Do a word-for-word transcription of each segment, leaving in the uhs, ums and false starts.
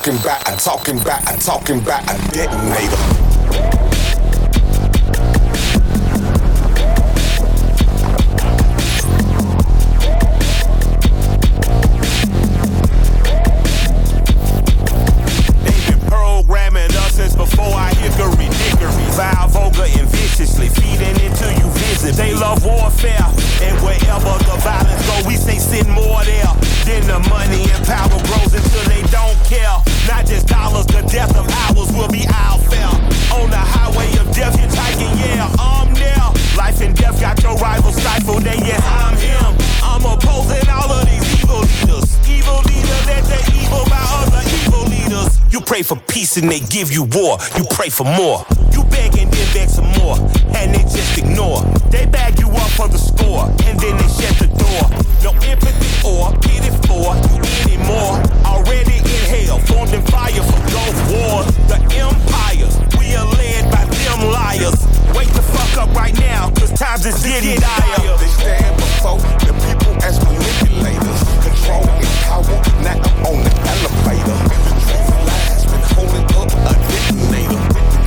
talking back, I'm talking back, I'm talking back, a detonator. Before I hickory dickory, vile, vulgar, and viciously feeding into you visibly. They love warfare, and wherever the violence go, we say send more there. Then the money and power grows until they don't care. Not just dollars, the death of ours will be our fare. On the highway of death, hitchhiking, yeah, I'm there. Life and death got your rival stifled, and yes, I'm him. I'm opposing all of these evil leaders. Evil leaders that they evil by other evil leaders. You pray for peace and they give you war. You pray for more. You beg and then beg some more. And they just ignore. They bag you up for the score. And then they shut the door. No empathy or pity for you anymore. Already in hell, formed in fire for both wars. The empires, we are led by them liars. Wake the fuck up right now, cause times is getting dire. They stand before the people as manipulators. Control and power, now I'm on the elevator. Holding up a detonator.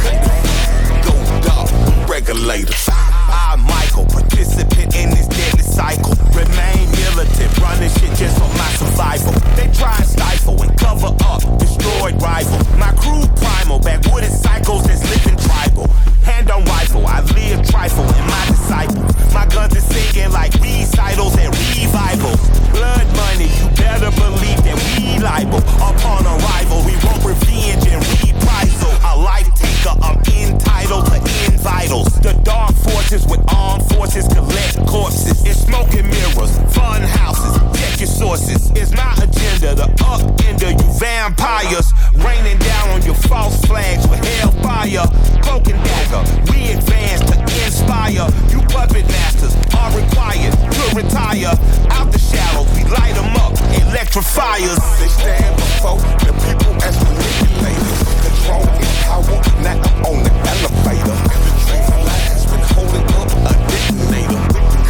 Go dark, regulators. I, Michael, participant in this deadly cycle. Remain militant, running shit just for my survival. They try and stifle and cover up, destroyed rival. My crew primal, backwooden cycles that's living tribal. Hand on rifle, I live trifle in my disciple. My guns are singing like recitals and revivals. Blood money, you better believe that we liable. Upon arrival, we want revenge and reprisal. A life taker, I'm entitled to end vitals. The dark forces with armed forces collect corpses. It's smoke and mirrors, fun houses, check your sources. It's my agenda, the upender, you vampires. Raining down on your false flags with hellfire. Cloak and dagger, we advance to inspire. You puppet masters are required to retire. Out the shallows, we light them up, electrifiers. They stand before the people as manipulators. Control and power, now I'm on the elevator. The train lines been holding up a detonator.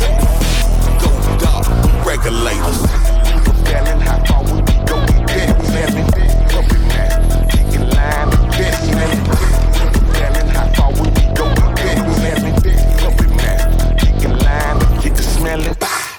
Go dark, regulators. Propelling how far we go, we dead, we landing. Puppet master, taking line, detonator. Propelling how far we go, we dead, we landing. Puppet master, taking line, get the smelling.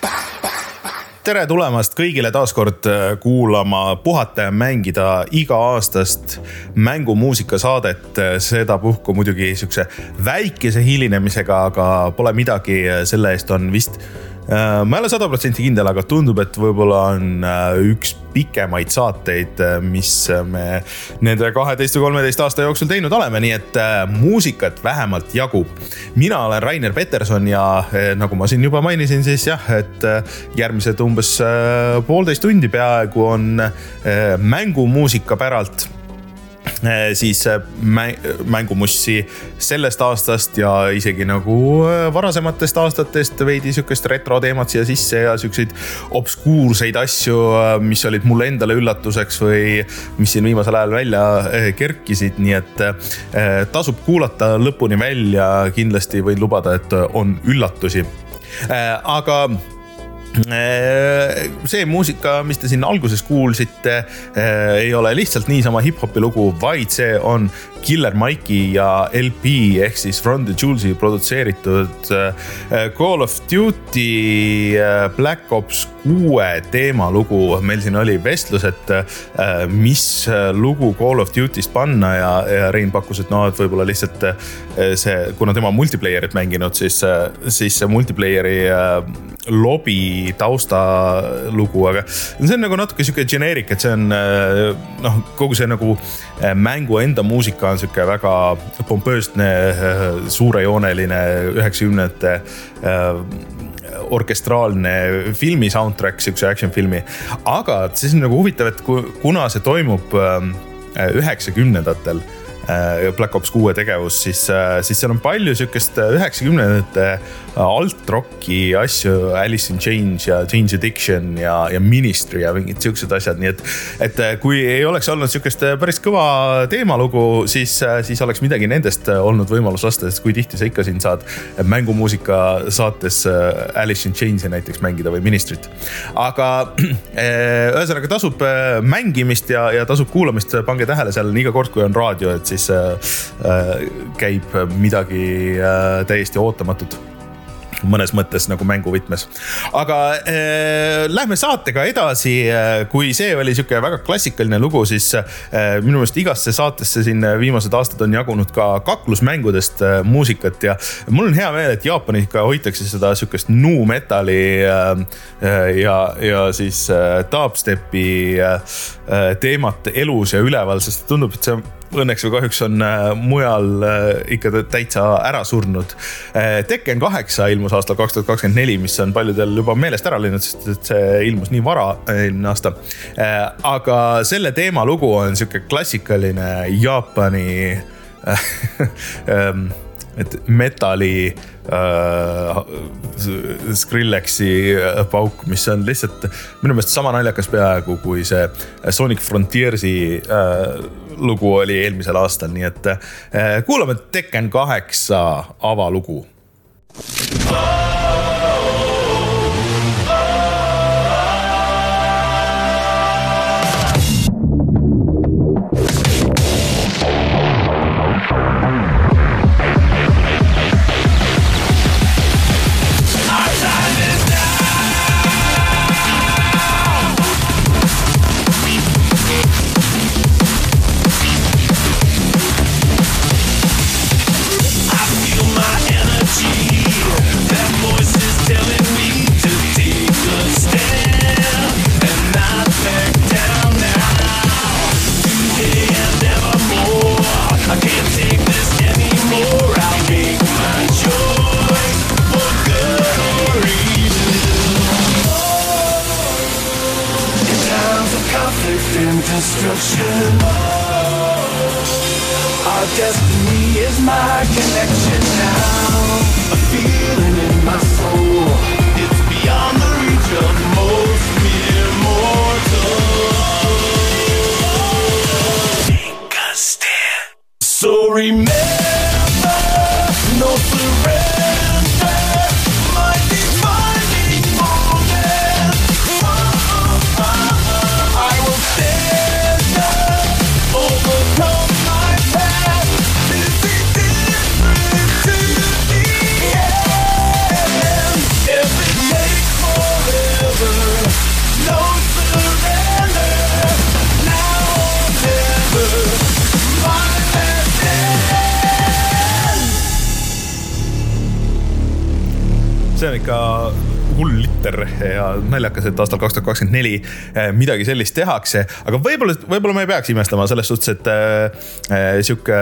Tere tulemast kõigile taaskord kuulama Puhata ja mängida iga-aastast mängumuusikasaadet. Seda puhku muidugi siukse väikese hilinemisega, aga pole midagi, selle eest on vist ma ei ole sada protsenti kindel, aga tundub, et võib-olla on üks pikemaid saateid, mis me nende kaheteist või kolmeteist aasta jooksul teinud oleme, nii et muusikat vähemalt jagub. Mina olen Rainer Peterson ja nagu ma siin juba mainisin, siis jah, et järgmised umbes poolteist tundi peaaegu on mängumuusika päralt siis mängumussi sellest aastast ja isegi nagu varasematest aastatest veidi sükest retro teemat siia sisse ja sükseid obskuurseid asju, mis olid mulle endale üllatuseks või mis siin viimasel ajal välja kerkisid, nii et tasub kuulata lõpuni välja, kindlasti võin lubada, et on üllatusi. Aga see muusika, mis te siin alguses kuulsite, ei ole lihtsalt niisama hip-hopi lugu, vaid see on Killer Mike'i ja L P ehk siis From the Jules'i produtseeritud Call of Duty Black Ops kuue teema lugu. Meil siin oli vestlus, et mis lugu Call of Duty'st panna ja, ja Rein pakkus, et no, et võib-olla lihtsalt see, kuna tema multiplayerit mänginud, siis, siis see multiplayeri lobby tausta lugu, aga see on nagu natuke siuke generic, et see on noh, kogu see nagu mängu enda muusika on siuke väga pompöösne, suurejooneline üheksakümnendate orkestraalne filmi soundtrack, siukse action filmi, aga see on nagu huvitav, et kuna see toimub üheksakümnendatel Black Ops kuue tegevus, siis, siis seal on palju siukest üheksakümnendate alt-rocki asju, Alice in Chains ja Change Addiction ja, ja Ministry ja mingid siuksed asjad, nii et, et kui ei oleks olnud siukest päris kõva teemalugu, siis, siis oleks midagi nendest olnud võimalus lasta, sest kui tihti sa ikka siin saad mängumuusika saates Alice in Chainsi näiteks mängida või Ministrit. Aga ühesõnaga tasub mängimist ja, ja tasub kuulamist, pange tähele seal iga kord, kui on raadio, et siis äh, käib midagi äh, täiesti ootamatut mõnes mõttes nagu mänguvõtmes. Aga äh, lähme saatega edasi, kui see oli siuke väga klassikaline lugu, siis äh, minu meelest igasse saatesse siin viimased aastad on jagunud ka kaklusmängudest äh, muusikat ja mul on hea meel, et Jaapanis ikka hoitakse seda siukest nu metali äh, ja, ja siis äh, dubstepi äh, teemat elus ja üleval, sest tundub, et see õnneks või kahjuks on mujal ikka täitsa ära surnud. Tekken kaheksa ilmus aastal kaks tuhat kakskümmend neli, mis on paljudel juba meelest ära läinud, sest see ilmus nii vara eelmine aasta. Aga selle teema lugu on siuke klassikaline Jaapani et metali äh, Skrillexi pauk, mis on lihtsalt minu meelest sama naljakas peaaegu kui see Sonic Frontiersi äh, lugu oli eelmisel aastal, nii et äh, kuulame Tekken kaheksa avalugu. Destruction. Our destiny is my connection now. A feeling in my soul. It's beyond the reach of most mere mortals. Take a stand. So remember, no surrender. My defining moment. Oh, oh, oh, I will stand. Overcome my past. This is different to the end. If it takes forever, no surrender. Now or never, my last stand. See on ikka hull litter ja naljakas, et aastal kaks tuhat kakskümmend neli midagi sellist tehakse, aga võib-olla, võib-olla me ei peaks imestama selles suhtes, et äh, siuke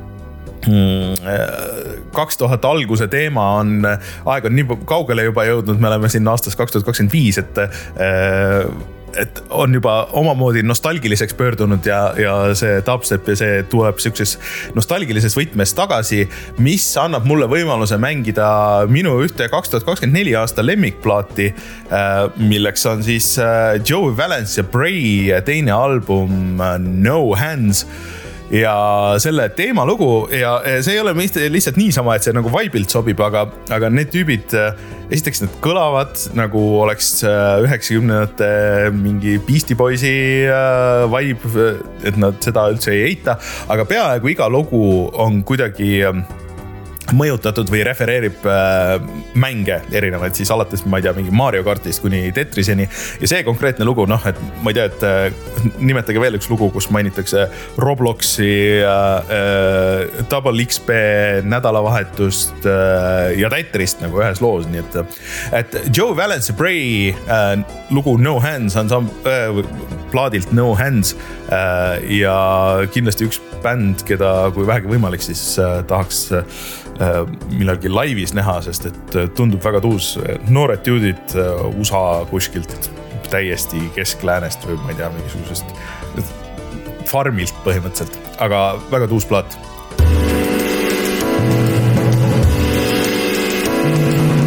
kaks tuhat alguse teema on, aeg on nii kaugele juba jõudnud, me oleme siin aastas kaks tuhat kakskümmend viis, et äh, et on juba omamoodi nostalgiliseks pöördunud ja, ja see dubstep ja see tuleb siukses nostalgilises võtmes tagasi, mis annab mulle võimaluse mängida minu ühte kaks tuhat kakskümmend neli aasta lemmikplaati, milleks on siis Joey Valence ja Bray teine album No Hands. Ja selle teemalugu ja see ei ole lihtsalt niisama, et see nagu vibe'ilt sobib, aga, aga need tüübid, esiteks need kõlavad nagu oleks üheksakümnendate mingi Beastie Boysi vibe, et nad seda üldse ei eita, aga peaaegu iga lugu on kuidagi mõjutatud või refereerib äh, mänge erinevaid, siis alates, ma ei tea, mingi Mario Kartist kuni Tetriseni. Ja see konkreetne lugu, noh, et ma ei tea, et äh, nimetage veel üks lugu, kus mainitakse Robloxi, äh, äh, Double X P, nädalavahetust äh, ja Tetrist nagu ühes loos. Nii et, et Joe Valence ja Bray äh, lugu No Hands on sam, äh, plaadilt No Hands äh, ja kindlasti üks bänd, keda kui vähegi võimalik, siis äh, tahaks äh, millalgi laivis näha, sest et tundub väga tuus. Noored dude'id U S A kuskilt täiesti keskläänest või ma ei tea, mingisugusest farmilt põhimõtteliselt, aga väga tuus plaat.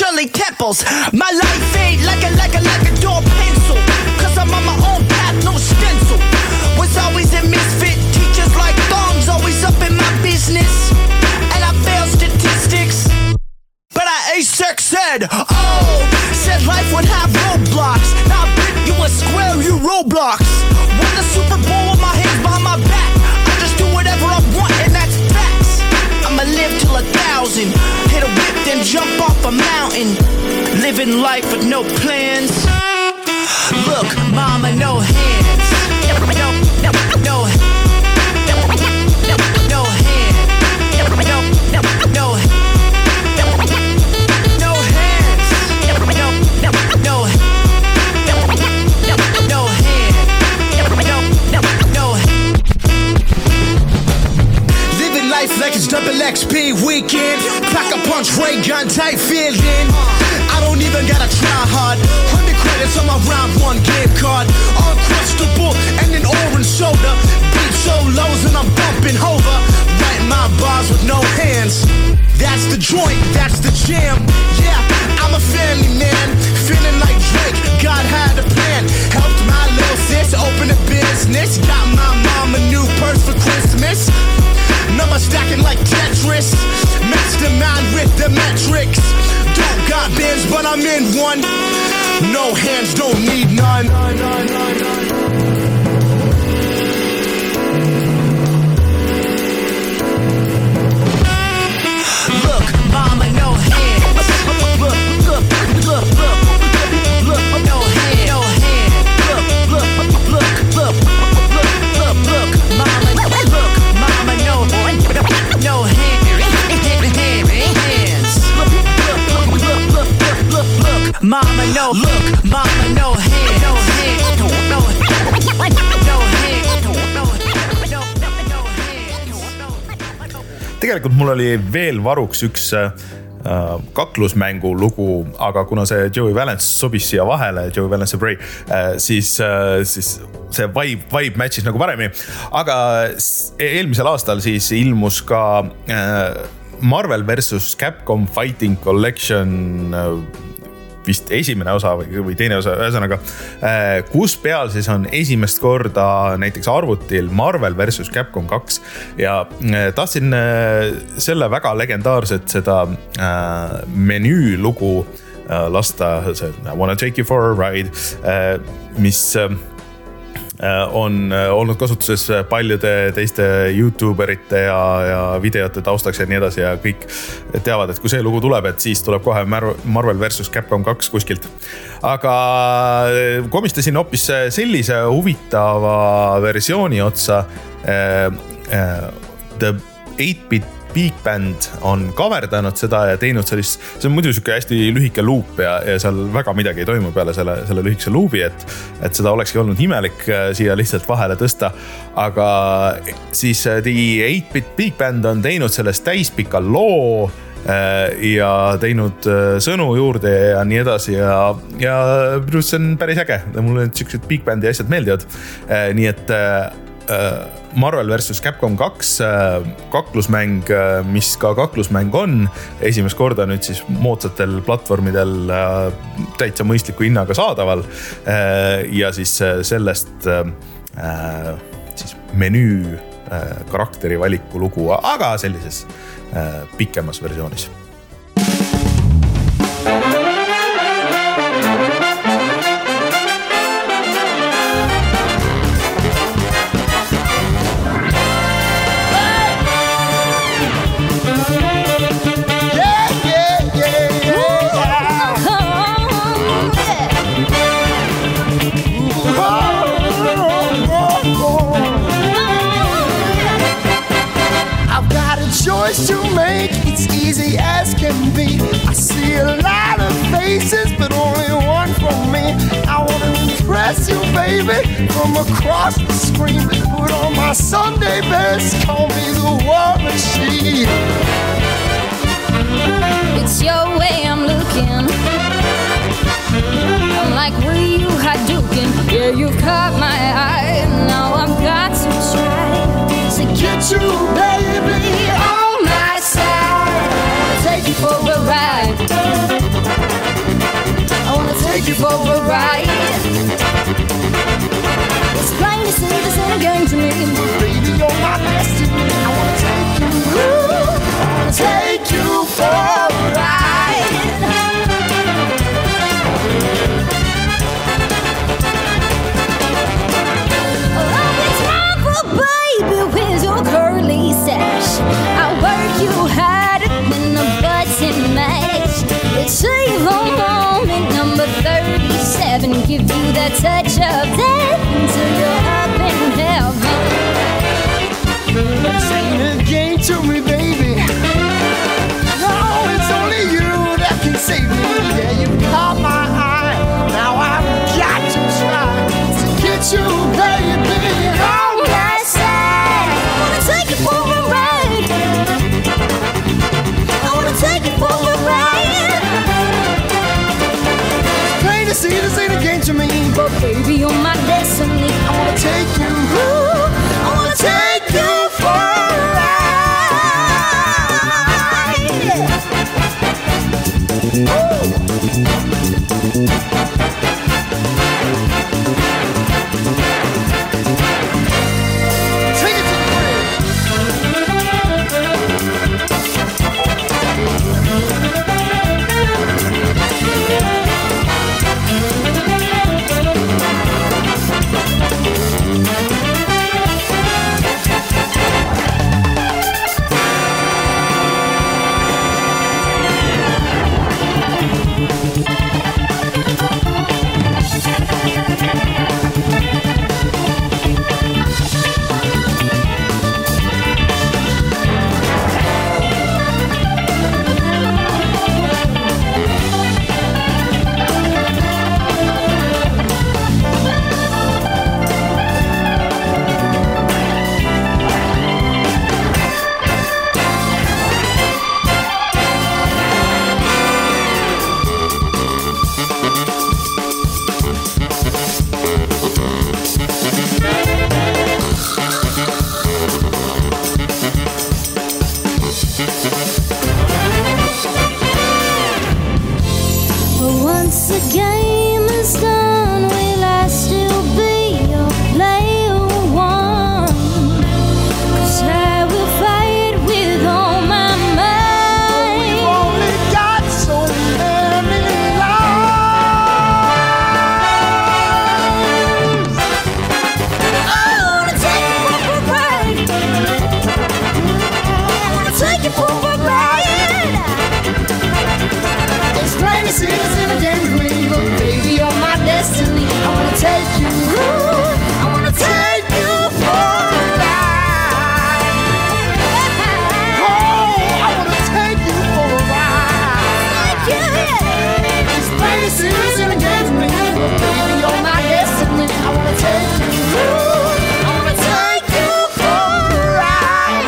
Shirley Temples. My life ain't like a, like a, like a door pencil. Cause I'm on my own path, no stencil. Was always a misfit. Teachers like thongs, always up in my business. And I failed statistics. But I A sex said, oh, said life would have roadblocks. Now I bet you a square, you Roblox. Won the Super Bowl with my hands behind my back. I just do whatever I want and that's facts. I'ma live till a thousand. Hit a whip then jump off a mountain. Living life with no plans. Look, mama, no hands. No, no, no, no hands. No, no, no hands. No, no, no hands. No hands. No, no, no hands. No hands. No hands. Living life like it's double X P weekend. Pack a punch, ray gun, tight feeling. I don't even gotta try hard. Hundred credits on my round one gift card. Uncrustable and an orange soda. Beat solos and I'm bumping Hova. Write my bars with no hands. That's the joint, that's the jam. Yeah, I'm a family man. Feeling like Drake, God had a plan. Helped my little sis open a business. Got my mom a new purse for Christmas. Number stacking like Tetris. Mastermind with the metrics. Don't got bins, but I'm in one. No hands, don't need none. Look, mama, no hands. Look, look, look, look, look, no hands, no hands. Look, look, look, look, look, look, look, mama, look, mama, no, no hands. Mama, no, look, mama, no hand, no hand, no, no, no hand, no, no, no hand. Tegelikult mul oli veel varuks üks äh, kaklusmängu lugu, aga kuna see Joey Valence sobis siia vahele, Joey Valence ja Bray, äh, siis, äh, siis see vibe, vibe matchis nagu paremini. Aga eelmisel aastal siis ilmus ka äh, Marvel versus Capcom Fighting Collection äh, vist esimene osa või, või teine osa, ühesõnaga, kus peal siis on esimest korda näiteks arvutil Marvel versus Capcom kaks ja tahtsin selle väga legendaarset seda menüü lugu lasta, see I wanna take you for a ride, mis on olnud kasutuses paljude teiste YouTuberite ja, ja videote taustaks ja nii edasi ja kõik teavad, et kui see lugu tuleb, et siis tuleb kohe Marvel versus Capcom kaks kuskilt. Aga komistasin hoopis sellise huvitava versiooni otsa. The eight-bit Big Band on kaverdanud seda ja teinud sellist, see on muidu siuke hästi lühike luup ja, ja seal väga midagi ei toimu peale selle, selle lühikese luubi, et, et seda olekski olnud imelik siia lihtsalt vahele tõsta. Aga siis The eight-bit Big Band on teinud sellest täispika loo ja teinud sõnu juurde ja nii edasi ja, ja see on päris äge. Mulle need siuksed Big Bandi asjad meeldivad. Nii et Marvel versus Capcom kaks kaklusmäng, mis ka kaklusmäng on, esimest korda nüüd siis moodsatel platvormidel täitsa mõistliku hinnaga saadaval ja siis sellest siis menüü karakteri valiku lugu, aga sellises pikemas versioonis. To make it's easy as can be. I see a lot of faces, but only one from me. I want to impress you, baby, from across the screen. Put on my Sunday best, call me the war machine. It's your way I'm looking. I'm like Ryu Hadouken. Yeah, you've caught my eye. Now I've got to try to get you, baby. Take you for a ride. for a ride. It's plain to see this ain't a game to me. Baby, you're my destiny. I wanna take you, ooh, I wanna take you for a ride. Oh, it's time for baby, where's your curly sash? I work you harder than a button match. Let's save a moment, number thirty-seven. Give you that touch of death until you're up in heaven. This ain't a game to me, baby. No, it's only you that can save me. Yeah, you caught my eye. Now I've got to try to get you, baby, on my side. I wanna take you for a ride. I wanna take you for a ride. Plain to see this ain't a game to me. But baby, you're my destiny. I wanna take you, ooh, I wanna take you for a ride. Take it to the crib. But once the game is done, will I still be your player one? 'Cause I will fight with all my might. We've only got so many lives. I wanna take you for a ride. I wanna take you for a ride. It's plain to see this in a game to me. But baby, you're my destiny. I wanna take you, ooh, I wanna take you for a ride. Oh, I wanna take you for a ride. It's plain to see this in a game to me. But baby, you're my destiny. I wanna take you, ooh, I wanna take you for a ride.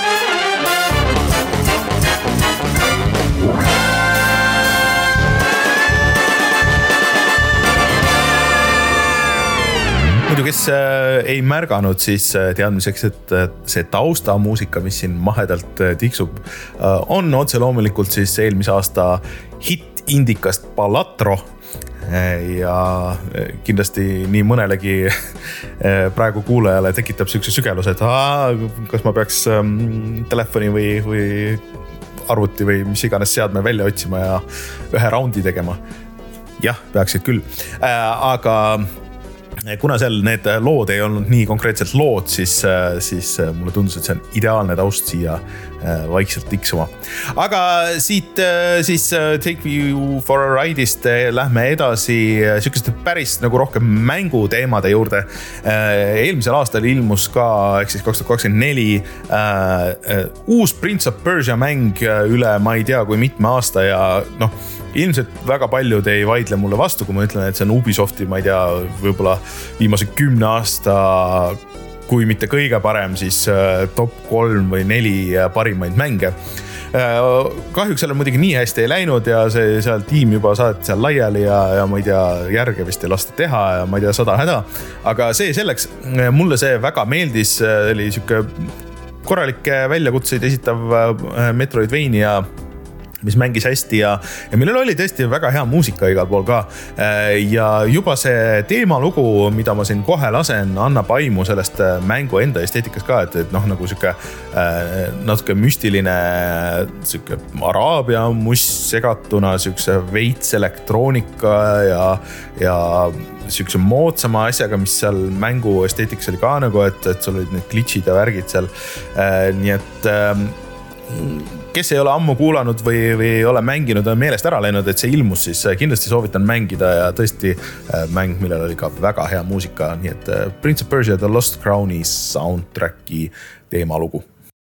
muidu, kes äh, ei märganud, siis äh, teadmiseks, et äh, see taustamuusika, mis siin mahedalt äh, tiksub, äh, on otse loomulikult siis eelmise aasta hitt indikast Ballatro. Ja kindlasti nii mõnelegi praegu kuulajale tekitab siukse sügeluse, et aa, kas ma peaks ähm, telefoni või, või arvuti või mis iganes seadme välja otsima ja ühe raundi tegema. Jah, peaksid küll. Äh, aga kuna seal need lood ei olnud nii konkreetselt lood, siis, siis mulle tundus, et see on ideaalne taust siia vaikselt tiksuma. Aga siit siis Take You For A Ride'ist lähme edasi sükeste päris nagu rohkem mänguteemade juurde. Eelmisel aastal ilmus ka, ehk siis kaks tuhat kakskümmend neli, uus Prince of Persia mäng üle ma ei tea kui mitme aasta ja noh, ilmselt väga paljud ei vaidle mulle vastu, kui ma ütlen, et see on Ubisofti, ma ei tea, võib-olla viimase kümne aasta, kui mitte kõige parem, siis top kolm või neli parimaid mänge. Kahjuks selle muidugi nii hästi ei läinud ja see seal tiim juba saati seal laiali ja, ja ma ei tea, järge vist ei lasta teha ja ma ei tea, sada häda. Aga see selleks, mulle see väga meeldis, oli siuke korralikke väljakutseid esitav Metroidvania mis mängis hästi ja, ja millel oli tõesti väga hea muusika igal pool ka. Ja juba see teemalugu, mida ma siin kohe lasen, annab aimu sellest mängu enda esteetikas ka, et, et noh, nagu siuke natuke müstiline siuke araabia must segatuna, siukse veits elektroonika ja, ja siukse moodsama asjaga, mis seal mängu esteetikas oli ka nagu, et, et sul olid need glitchid ja värgid seal. Nii et kes ei ole ammu kuulanud või, või ei ole mänginud, on meelest ära läinud, et see ilmus, siis kindlasti soovitan mängida ja tõesti mäng, millel oli ka väga hea muusika. Nii et Prince of Persia The Lost Crowni soundtracki teemalugu.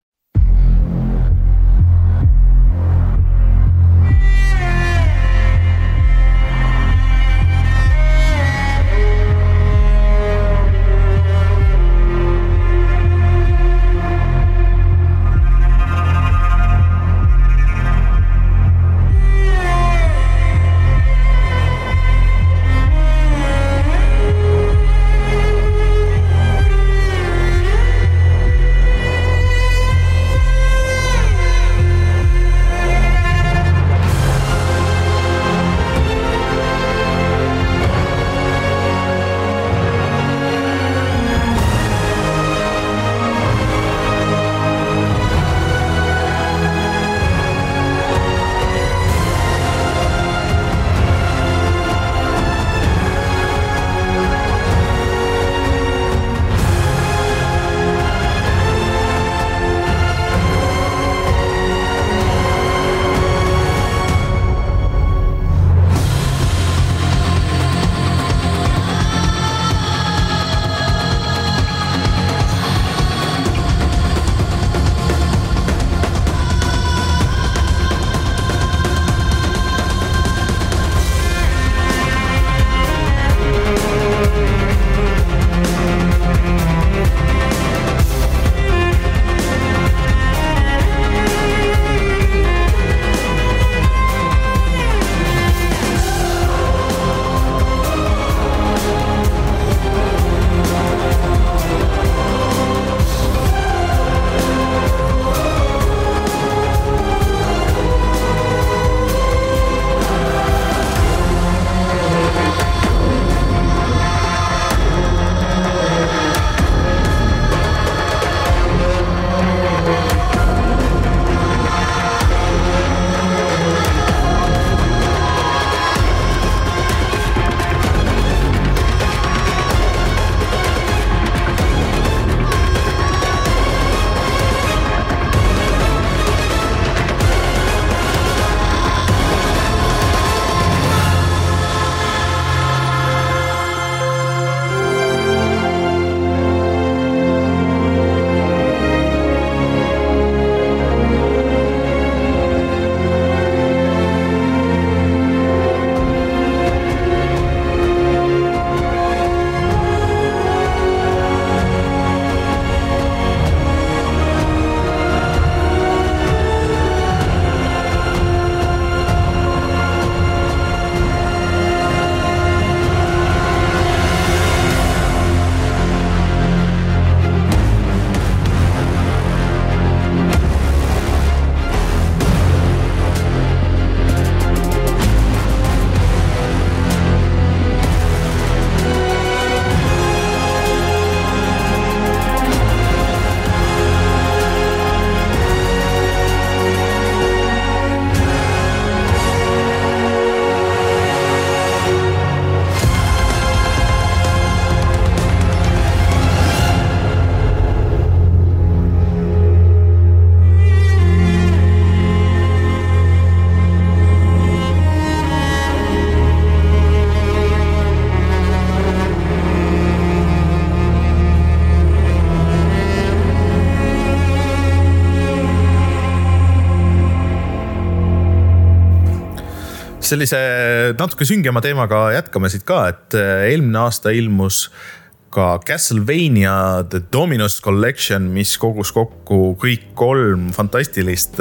sellise natuke süngema teemaga jätkame siit ka, et eelmine aasta ilmus ka Castlevania The Dominus Collection, mis kogus kokku kõik kolm fantastilist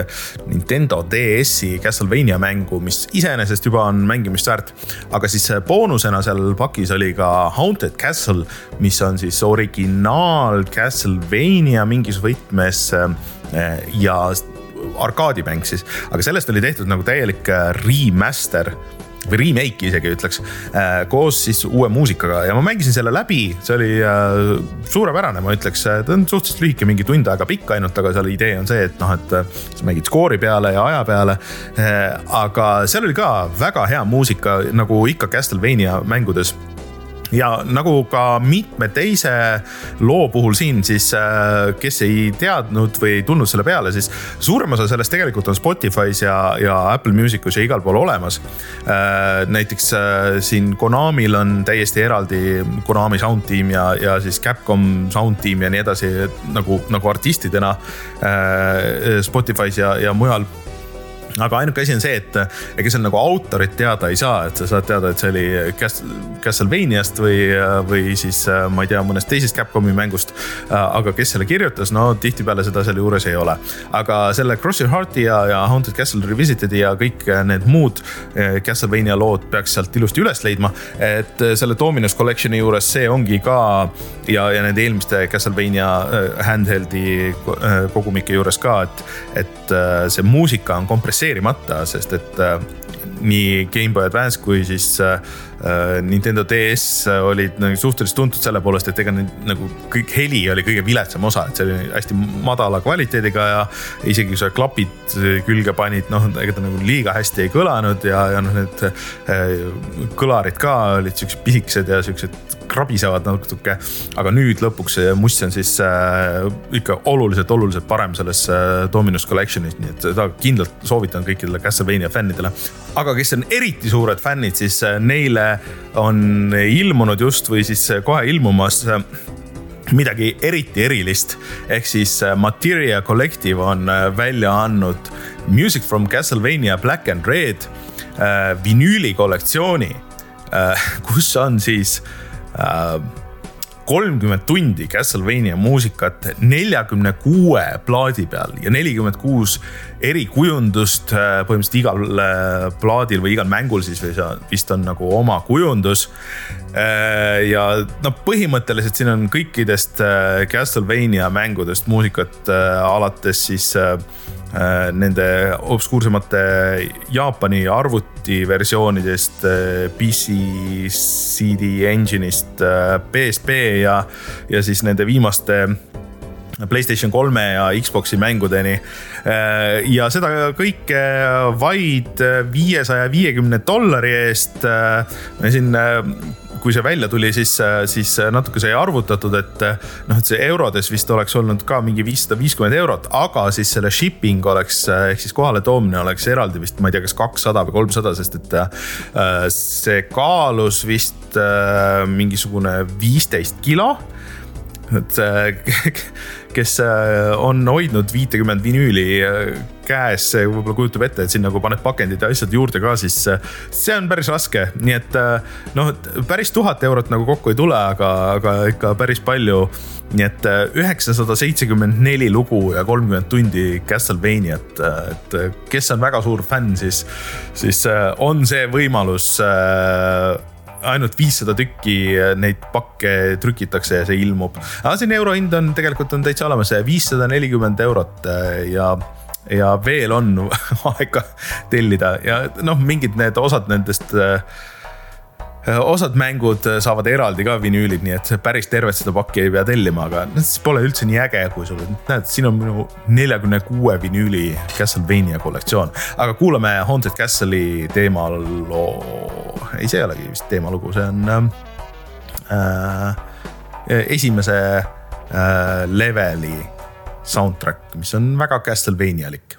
Nintendo D S-i Castlevania mängu, mis iseenesest juba on mängimist väärt. Aga siis boonusena seal pakis oli ka Haunted Castle, mis on siis originaal Castlevania mingis võtmes ja arkaadimäng siis, aga sellest oli tehtud nagu täielik remaster või remake isegi ütleks, koos siis uue muusikaga ja ma mängisin selle läbi, see oli suurepärane, ma ütleks, ta on suhteliselt lühike, mingi tund aega pikk ainult, aga seal idee on see, et noh, et sa mängid skoori peale ja aja peale, aga seal oli ka väga hea muusika, nagu ikka Castlevania mängudes. Ja nagu ka mitme teise loo puhul siin, siis kes ei teadnud või ei tulnud selle peale, siis suurem osa sellest tegelikult on Spotify's ja, ja Apple Musicus ja igal pool olemas. Näiteks siin Konamil on täiesti eraldi Konami sound team ja, ja siis Capcom sound team ja nii edasi nagu, nagu artistidena Spotify's ja, ja mujal. Aga ainuke asi on see, et ega seal nagu autorit teada ei saa, et sa saad teada, et see oli Castlevaniast või, või siis ma ei tea, mõnest teisest Capcomi mängust, aga kes selle kirjutas, no tihtipeale seda selle juures ei ole. Aga selle Cross Your Heart'i ja, ja Haunted Castle Revisited ja kõik need muud Castlevania lood peaks sealt ilusti üles leidma, et selle Dominus Collectioni juures see ongi ka ja, ja nende eelmiste Castlevania handheldi kogumike juures ka, et, et see muusika on kompresseeritud sest et äh, nii Game Boy Advance kui siis äh, Nintendo D S olid nagu suhteliselt tuntud selle poolest, et ega nagu kõik heli oli kõige viletsam osa, et see oli hästi madala kvaliteediga ja isegi kui sa klapid külge panid, noh, ega ta nagu liiga hästi ei kõlanud ja, ja noh, need äh, kõlarid ka olid siuksed pisikesed ja siuksed krabisevad natuke, aga nüüd lõpuks see must on siis äh, ikka oluliselt, oluliselt parem selles äh, Dominus Collectionis, nii et seda kindlalt soovitan kõikidele Castlevania fännidele. Aga kes on eriti suured fännid, siis äh, neile on ilmunud just või siis kohe ilmumas äh, midagi eriti erilist, ehk siis äh, Materia Collective on äh, välja andnud Music from Castlevania Black and Red äh, vinüüli kollektsiooni, äh, kus on siis kolmkümmend tundi Castlevania muusikat neljakümne kuue plaadi peal ja nelikümmend kuus eri kujundust põhimõtteliselt igal plaadil või igal mängul siis või vist on nagu oma kujundus. Ja no põhimõtteliselt siin on kõikidest Castlevania mängudest muusikat alates siis nende obskuursemate Jaapani arvuti versioonidest, P C C D engine'ist, P S P ja, ja siis nende viimaste PlayStation kolme ja Xboxi mängudeni. Ja seda kõike vaid viiesaja viiekümne dollari eest. Siin, kui see välja tuli, siis, siis natuke sai arvutatud, et, noh, et see eurodes vist oleks olnud ka mingi viissada viiskümmend eurot, aga siis selle shipping oleks, ehk siis kohale toomine oleks eraldi vist, ma ei tea, kas kakssada või kolmsada, sest et see kaalus vist mingisugune viisteist kilo. Et, kes on hoidnud viitekümmet vinüüli käes, võib-olla kujutab ette, et siin nagu paned pakendid ja asjad juurde ka, siis see on päris raske. Nii et noh, päris tuhat eurot nagu kokku ei tule, aga, aga ikka päris palju. Nii et üheksasada seitsekümmend neli lugu ja kolmkümmend tundi Castlevaniat. Et kes on väga suur fänn, siis, siis on see võimalus ainult viissada tükki neid pakke trükitakse ja see ilmub. Aga siin eurohind on tegelikult on täitsa olemas viissada nelikümmend eurot ja, ja veel on aega tellida ja noh, mingid need osad nendest osad mängud saavad eraldi ka vinüülid, nii et päris tervet seda pakki ei pea tellima, aga see pole üldse nii äge, kui sul näed, siin on minu neljakümne kuue vinüüli Castlevania kollektsioon, aga kuulame Haunted Castle'i teemaloo, ei see olegi vist teemalugu, see on äh, esimese äh, leveli soundtrack, mis on väga Castlevania-lik.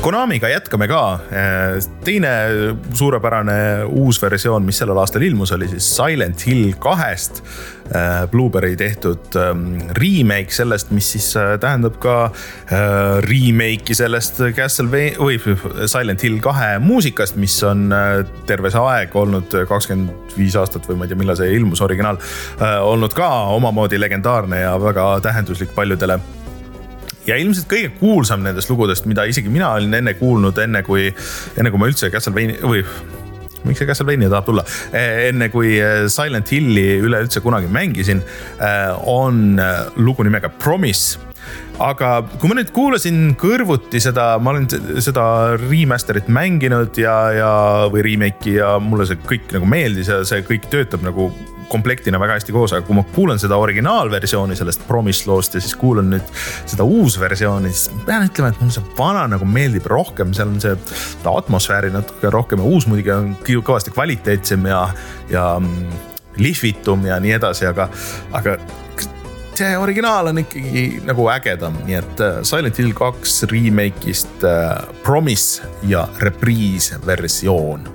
Konamiga jätkame ka. Teine suurepärane uus versioon, mis sellel aastal ilmus, oli siis Silent Hill kahest Blueberry tehtud remake sellest, mis siis tähendab ka remake'i sellest Castlevania või Silent Hill kahe muusikast, mis on terve see aeg olnud kakskümmend viis aastat või ma ei tea, millal see ilmus originaal, olnud ka omamoodi legendaarne ja väga tähenduslik paljudele. Ja ilmselt kõige kuulsam nendest lugudest, mida isegi mina olin enne kuulnud, enne kui, enne kui ma üldse Castlevania või miks see Castlevania tahab tulla, enne kui Silent Hilli üleüldse kunagi mängisin, on lugu nimega Promise. Aga kui ma nüüd kuulasin kõrvuti seda, ma olen seda remasterit mänginud ja, ja, või remake'i ja mulle see kõik nagu meeldis ja see kõik töötab nagu komplektina väga hästi koos, aga kui ma kuulan seda originaalversiooni sellest Promise loost ja siis kuulan nüüd seda uus versiooni, siis pean ütlema, et mul see vana nagu meeldib rohkem, seal on see atmosfääri natuke rohkem ja uus muidugi on kõvasti kvaliteetsem ja, ja lihvitum ja nii edasi, aga, aga see originaal on ikkagi nagu ägedam, nii et Silent Hill kaks remake'ist Promise ja Reprise versioon.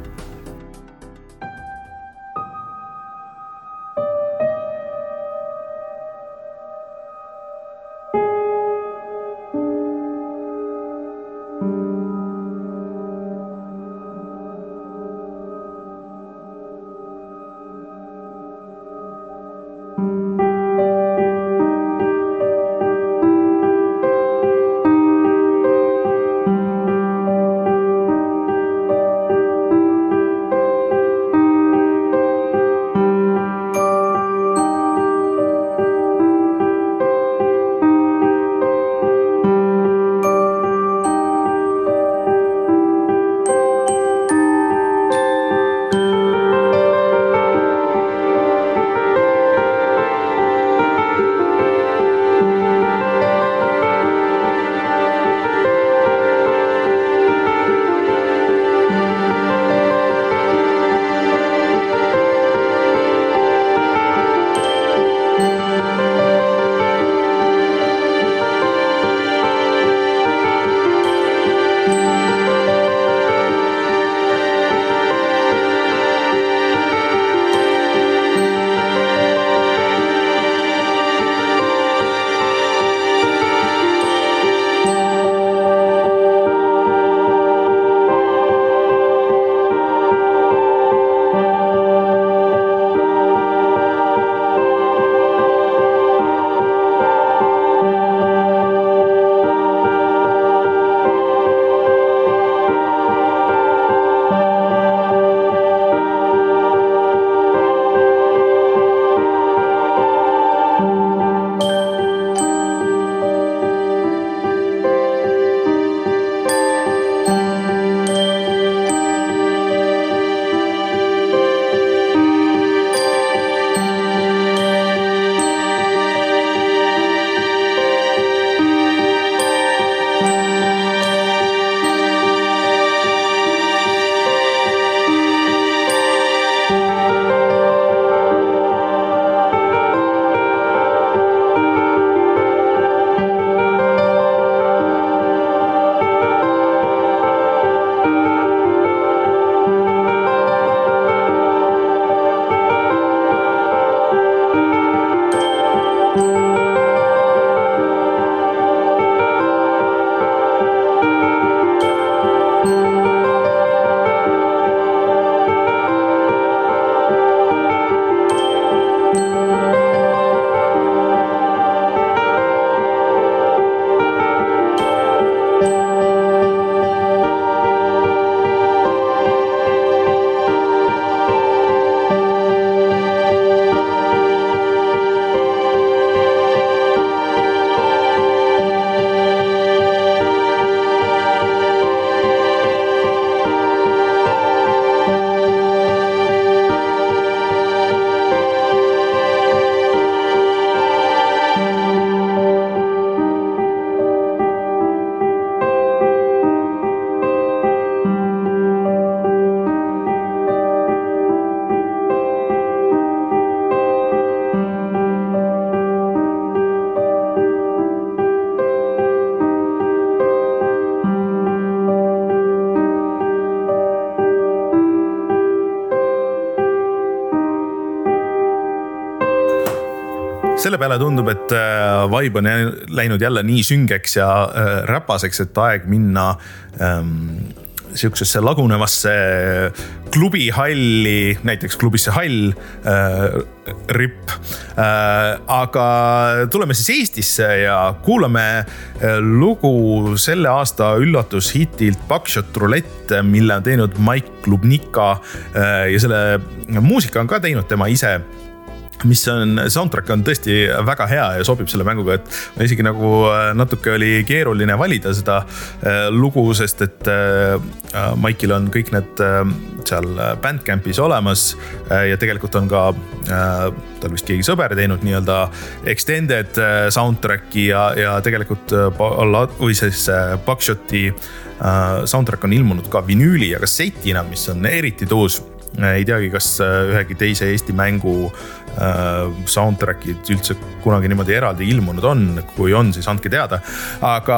selle peale tundub, et vibe on läinud jälle nii süngeks ja räpaseks, et aeg minna ähm, siuksesse lagunevasse klubihalli, näiteks klubisse Hall äh, ripp äh,. aga tuleme siis Eestisse ja kuulame lugu selle aasta üllatushitilt Buckshot Roulette, mille on teinud Mike Lubnika äh, ja selle muusika on ka teinud tema ise. Mis on, soundtrack on tõesti väga hea ja sobib selle mänguga, et ma isegi nagu natuke oli keeruline valida seda lugu, sest et Maikil on kõik need seal Bandcampis olemas ja tegelikult on ka tal vist keegi sõber teinud nii-öelda extended soundtracki ja, ja tegelikult või siis Buckshoti soundtrack on ilmunud ka vinüüli ja kassetina, mis on eriti tuus. Ei teagi, kas ühegi teise Eesti mängu soundtrackid üldse kunagi niimoodi eraldi ilmunud on, kui on, siis andke teada. Aga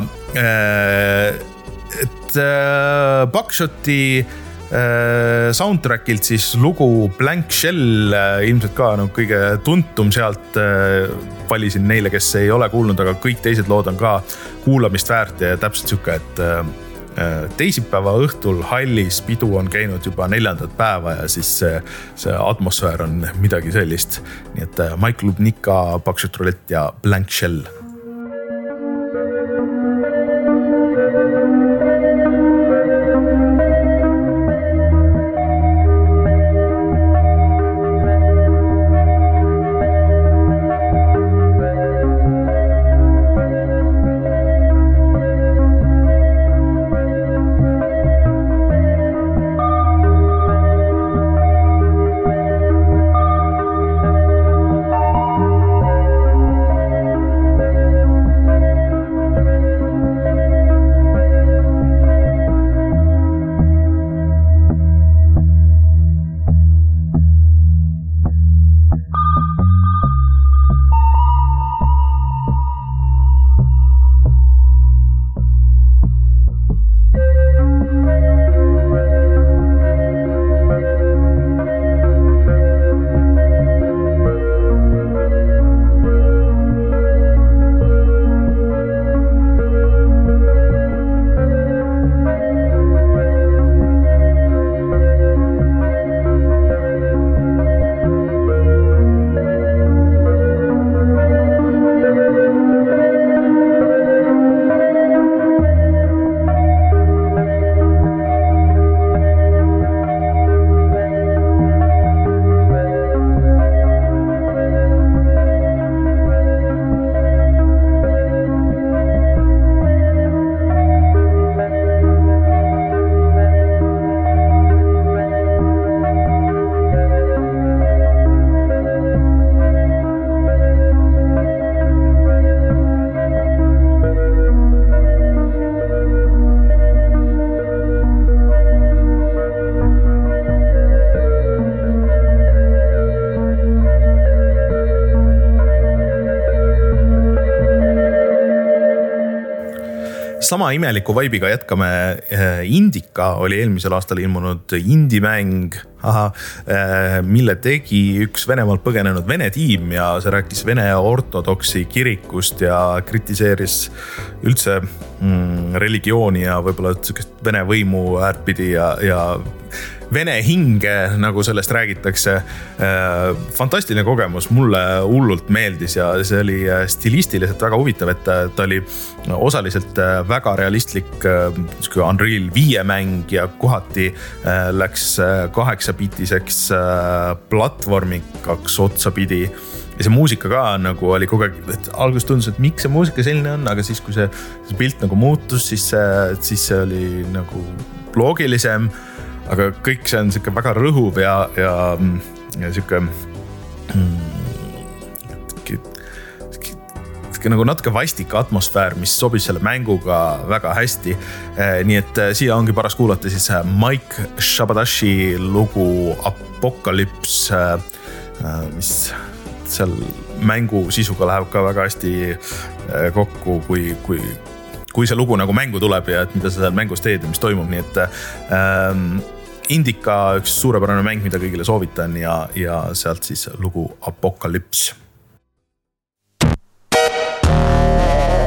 et Buckshoti soundtrackilt siis lugu Blank Shell ilmselt ka no, kõige tuntum sealt. Valisin neile, kes ei ole kuulnud, aga kõik teised lood on ka kuulamist väärt ja täpselt siuke, et teisipäeva õhtul Hallis pidu on käinud juba neljandat päeva ja siis see, see atmosfäär on midagi sellist. Nii et Mike Lubnika, Buckshot Roulette ja Blank Shell. Sama imeliku vaibiga jätkame. Indika oli eelmisel aastal ilmunud indimäng, aha, mille tegi üks Venemaalt põgenenud vene tiim ja see rääkis Vene ortodoksi kirikust ja kritiseeris üldse mm, religiooni ja võib-olla Vene võimu äärtpidi ja, ja Vene hinge, nagu sellest räägitakse. Fantastiline kogemus, mulle hullult meeldis ja see oli stilistiliselt väga huvitav, et ta oli osaliselt väga realistlik Unreal viie mäng ja kohati läks kaheksabitiseks platvormikaks otsapidi. Ja see muusika ka nagu oli kogu aeg, et alguses tundus, et miks see muusika selline on, aga siis kui see, see pilt nagu muutus, siis, siis see oli nagu loogilisem. Aga kõik see on siuke väga rõhuv ja, ja, ja siuke, siuke nagu natuke vastik atmosfäär, mis sobis selle mänguga väga hästi. Nii et siia ongi paras kuulata siis Mike Shabadashi lugu Apocalypse, mis seal mängu sisuga läheb ka väga hästi kokku, kui, kui kui see lugu nagu mängu tuleb ja et mida sa seal mängus teed ja mis toimub, nii et ähm, Indika üks suurepärane mäng, mida kõigile soovitan ja, ja sealt siis lugu Apocalypse.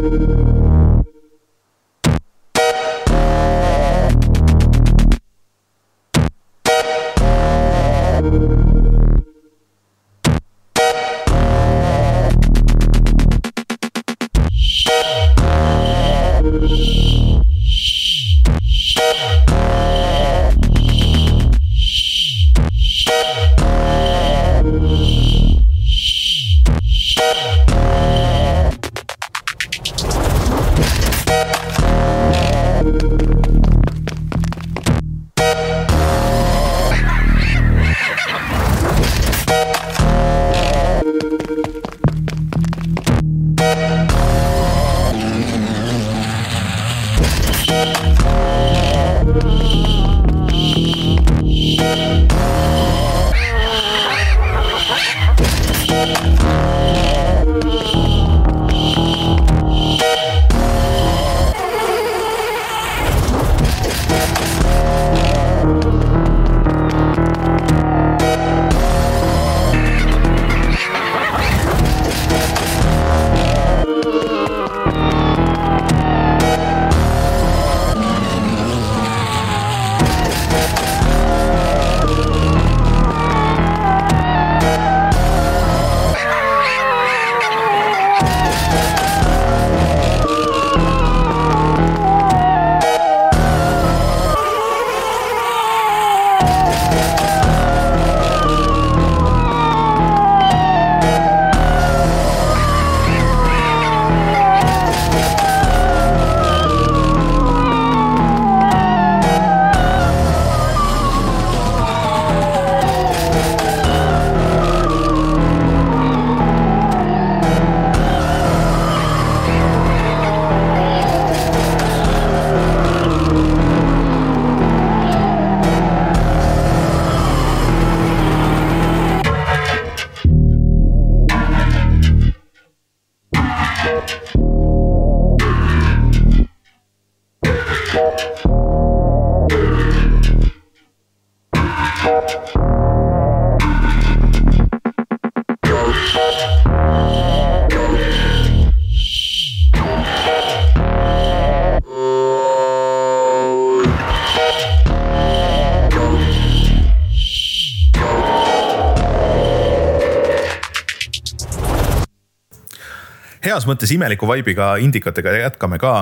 Heas mõttes imeliku vaibiga indikatega jätkame ka.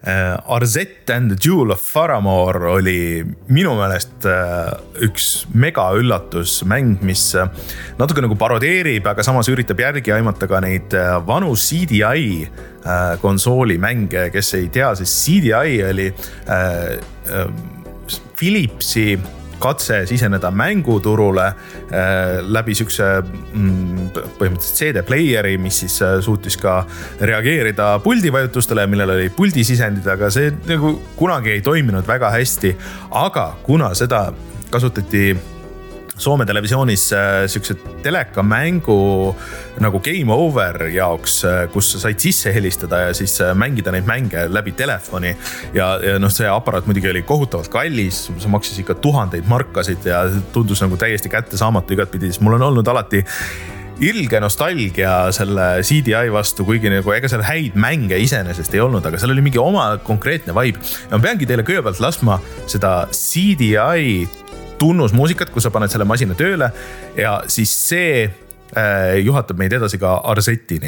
Arzette and the Jewel of Faramore oli minu meelest üks mega üllatus mäng, mis natuke nagu parodeerib, aga samas üritab järgi aimata ka neid vanu C D I konsooli mänge. Kes ei tea, siis C D I oli Philipsi katse siseneda mänguturule äh, läbi sükse mm, põhimõtteliselt C D playeri, mis siis äh, suutis ka reageerida puldivajutustele, millel oli puldisisendid, aga see nagu kunagi ei toiminud väga hästi. Aga kuna seda kasutati Soome televisioonis äh, sükse telekamängu nagu Game Over jaoks, äh, kus sa said sisse helistada ja siis äh, mängida neid mänge läbi telefoni. Ja, ja noh, see aparaat muidugi oli kohutavalt kallis, sa maksis ikka tuhandeid markasid ja tundus nagu täiesti kättesaamatu igat pidi. Mul on olnud alati ilge nostalgia selle C D I vastu, kuigi nagu ega seal häid mänge iseenesest ei olnud, aga seal oli mingi oma konkreetne vibe. Ja ma peangi teile kõigepealt laskma seda C D I tunnusmuusikat, kus sa paned selle masina tööle ja siis see äh, juhatab meid edasi ka Arzettini.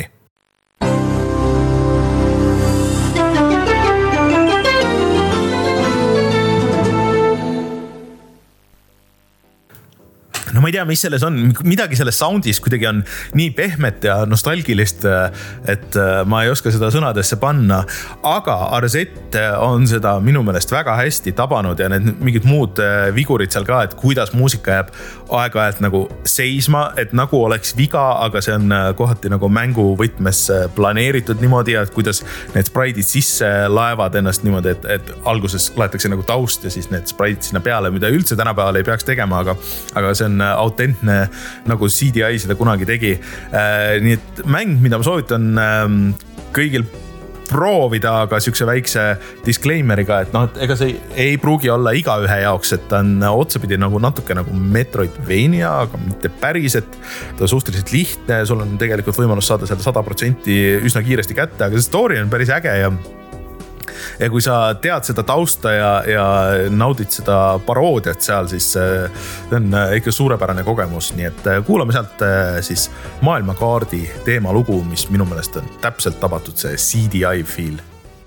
No ma ei tea, mis selles on, midagi selles soundis kuidagi on nii pehmet ja nostalgilist, et ma ei oska seda sõnadesse panna, aga Arzette on seda minu meelest väga hästi tabanud ja need mingid muud vigurid seal ka, et kuidas muusika jääb aeg-ajalt nagu seisma, et nagu oleks viga, aga see on kohati nagu mängu võtmes planeeritud niimoodi ja kuidas need spraidid sisse laevad ennast niimoodi, et, et alguses laetakse nagu taust ja siis need spraidid sinna peale, mida üldse tänapäeval ei peaks tegema, aga, aga see on autentne nagu C D I seda kunagi tegi. Nii et mäng, mida ma soovitan kõigil proovida, aga siukse väikse disclaimeriga, et noh, et ega see ei pruugi olla igaühe jaoks, et ta on otsapidi nagu natuke nagu Metroidvania, aga mitte päris, et ta on suhteliselt lihtne, sul on tegelikult võimalus saada seda sada protsenti üsna kiiresti kätte, aga see story on päris äge ja ja kui sa tead seda tausta ja, ja naudid seda paroodiat seal, siis see on ikka suurepärane kogemus, nii et kuulame sealt siis maailmakaardi teemalugu, mis minu meelest on täpselt tabatud see C D I feel.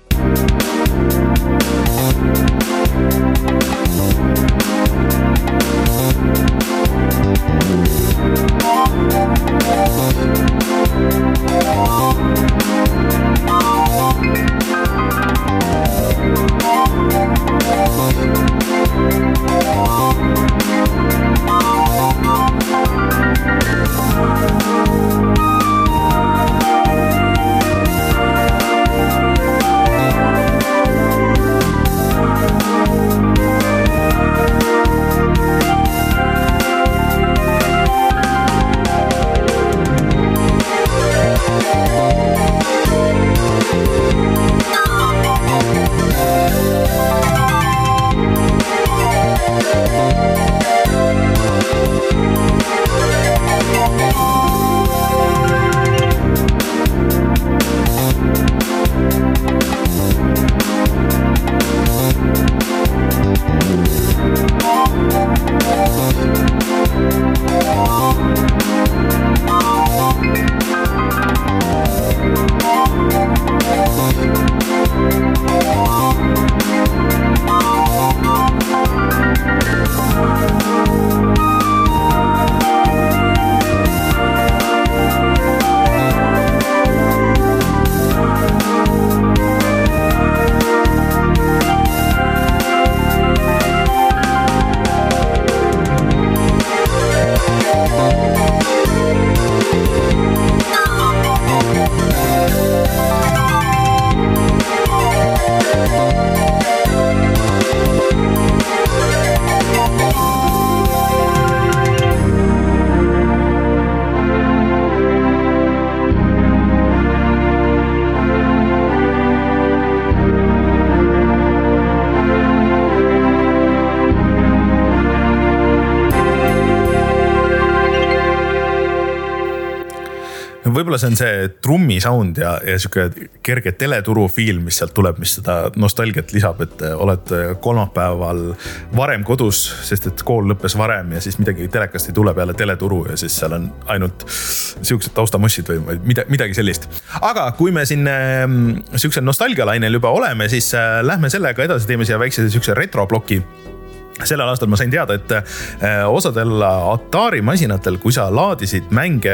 Võib-olla see on see trummi sound ja, ja siuke kerge teleturu feel, mis sealt tuleb, mis seda nostalgiat lisab, et oled kolmapäeval varem kodus, sest et kool lõppes varem ja siis midagi telekast ei tule peale teleturu ja siis seal on ainult siuksed taustamossid või midagi sellist. Aga kui me siin siukse nostalgialainel juba oleme, siis lähme sellega edasi, teeme siia väikse siukse retrobloki. Sellel aastal ma sain teada, et osadel Atari masinatel, kui sa laadisid mänge,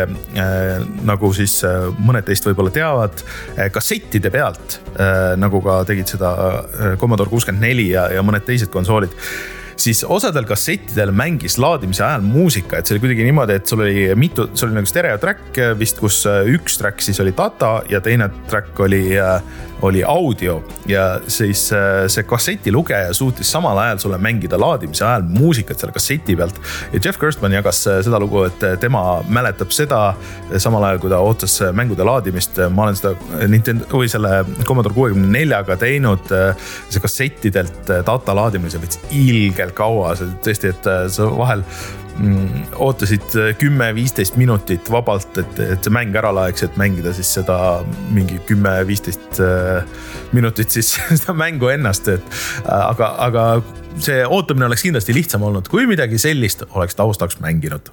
nagu siis mõned teist võib-olla teavad, kassettide pealt, nagu ka tegid seda Commodore kuuskümmend neli ja, ja mõned teised konsoolid, siis osadel kassettidel mängis laadimise ajal muusika, et see oli kuidagi niimoodi, et sul oli mitu, sul oli nagu stereo track vist, kus üks track siis oli data ja teine track oli, oli audio ja siis see kassetilugeja suutis samal ajal sulle mängida laadimise ajal muusikat selle kasseti pealt ja Jeff Gerstmann jagas seda lugu, et tema mäletab seda samal ajal, kui ta ootas mängude laadimist. Ma olen seda Nintendo või selle Commodore kuuekümne neljaga teinud, see kassettidelt data laadimise võttis ilge kaua, see tõesti, et sa vahel mm, ootasid kümme viisteist minutit vabalt, et, et see mäng ära laeks, et mängida siis seda mingi kümme viisteist minutit siis seda mängu ennast, et aga, aga see ootamine oleks kindlasti lihtsam olnud, kui midagi sellist oleks taustaks mänginud.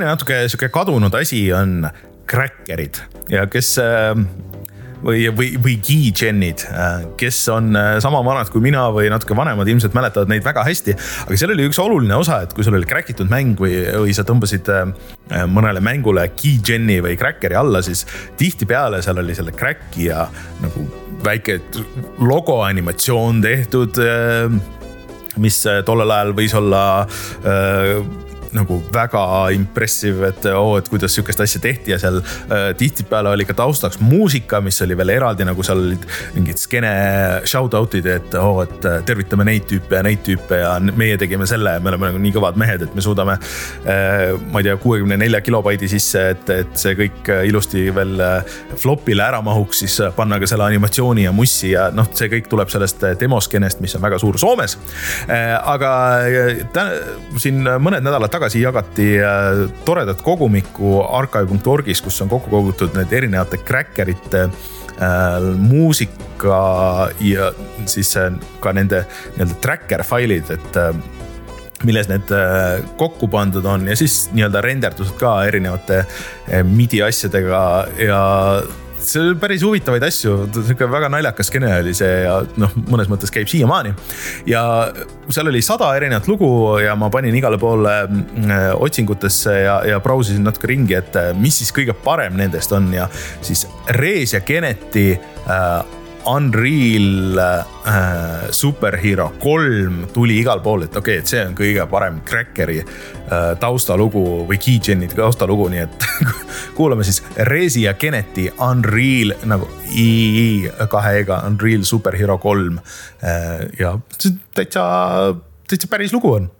teine natuke siuke kadunud asi on crackerid ja kes või, või, või keygenid, kes on sama vanad kui mina või natuke vanemad, ilmselt mäletavad neid väga hästi. Aga seal oli üks oluline osa, et kui sul oli crackitud mäng või, või sa tõmbasid mõnele mängule keygeni või crackeri alla, siis tihti peale seal oli selle cracki ja nagu väike logo animatsioon tehtud, mis tollel ajal võis olla nagu väga impressive, et oo, et kuidas sükest asja tehti ja seal äh, tihtipeale oli ka taustaks muusika, mis oli veel eraldi, nagu seal olid mingid skene shoutout'id, et oo, et tervitame neid tüüpe ja neid tüüpe ja meie tegime selle, me oleme nagu nii kõvad mehed, et me suudame äh, ma ei tea, kuuekümne nelja kilobaidi sisse, et, et see kõik ilusti veel flopile ära mahuks, siis panna ka selle animatsiooni ja mussi ja noh, see kõik tuleb sellest demoskenest, mis on väga suur Soomes. Äh, aga ta, siin mõned nädalad tagasi jagati toredat kogumikku archive punkt orgis, kus on kokku kogutud need erinevate crackerite äh, muusika ja siis ka nende nii-öelda tracker failid, et äh, milles need äh, kokku pandud on ja siis nii-öelda renderdused ka erinevate äh, midi asjadega ja see oli päris huvitavaid asju, väga naljakas skene oli see ja noh, mõnes mõttes käib siiamaani. Ja seal oli sada erinevat lugu ja ma panin igale poole otsingutesse ja, ja brausisin natuke ringi, et mis siis kõige parem nendest on ja siis Rees ja Geneti äh, Unreal äh, Superhero kolm tuli igal pool, et okei okay,, et see on kõige parem crackeri äh, taustalugu või keygenid taustalugu, nii et kuulame siis Reesi ja Geneti Unreal nagu I kahe ega Unreal Superhero kolm äh, ja täitsa, täitsa päris lugu on.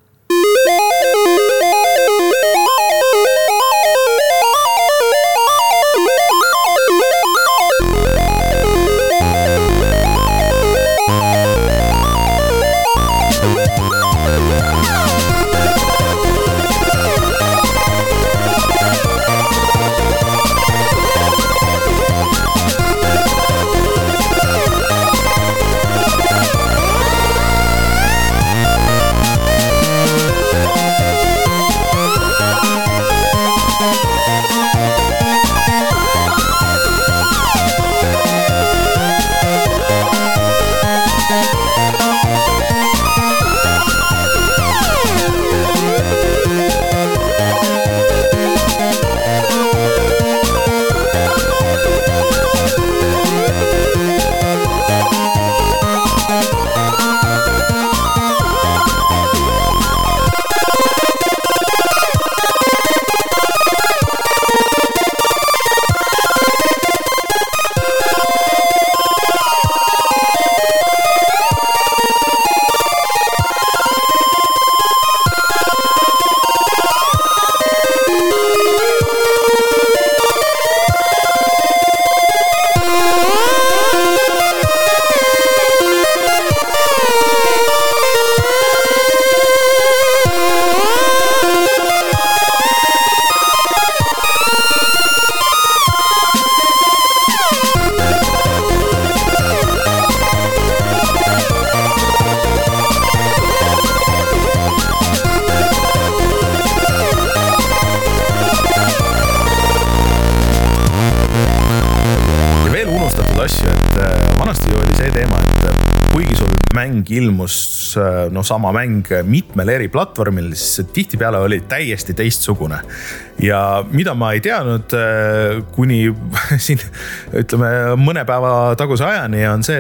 ilmus no sama mäng mitmel eri platvormil, siis tihtipeale oli täiesti teistsugune. Ja mida ma ei teadnud kuni siin ütleme mõne päeva taguse ajani on see,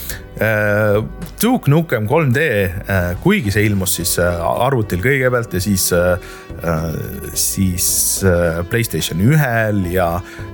et Duke Nukem kolm D, kuigi see ilmus siis arvutil kõigepealt ja siis, siis PlayStation ühel ja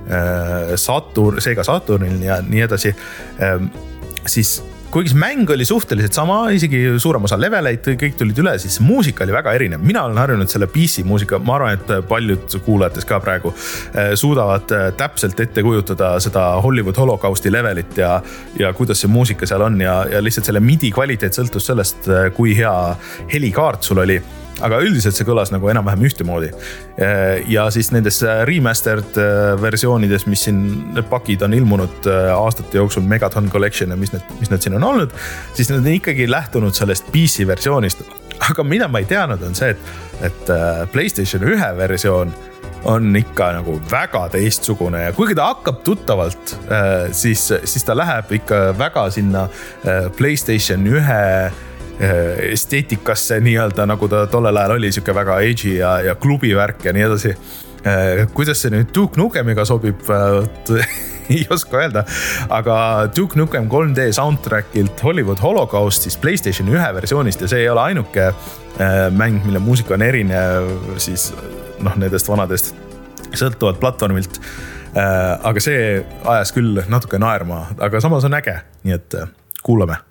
Saturn, Sega Saturnil ja nii edasi, siis kuigi see mäng oli suhteliselt sama, isegi suurem osa leveleid, kõik tulid üle, siis muusika oli väga erinev. Mina olen harjunud selle P C muusika, ma arvan, et paljud kuulajates ka praegu suudavad täpselt ette kujutada seda Hollywood Holocausti levelit ja, ja kuidas see muusika seal on ja, ja lihtsalt selle midi kvaliteet sõltus sellest, kui hea helikaart sul oli. Aga üldiselt see kõlas nagu enam-vähem ühtemoodi. Ja siis nendes remastered versioonides, mis siin need pakid on ilmunud aastate jooksul, Megaton Collection ja mis need, mis need siin on olnud, siis need on ikkagi lähtunud sellest P C versioonist. Aga mida ma ei teadnud on see, et, et PlayStation ühe versioon on ikka nagu väga teistsugune ja kuigi ta hakkab tuttavalt, siis, siis ta läheb ikka väga sinna PlayStation ühe esteetikasse nii-öelda, nagu ta tollel ajal oli, siuke väga edgy ja, ja klubi värk ja nii edasi. Kuidas see nüüd Duke Nukemiga sobib, ei oska öelda, aga Duke Nukem kolm D soundtrackilt Hollywood Holocaust siis PlayStation ühe versioonist ja see ei ole ainuke mäng, mille muusika on erinev siis noh, nendest vanadest sõltuvad platvormilt. Aga see ajas küll natuke naerma, aga samas on äge, nii et kuulame.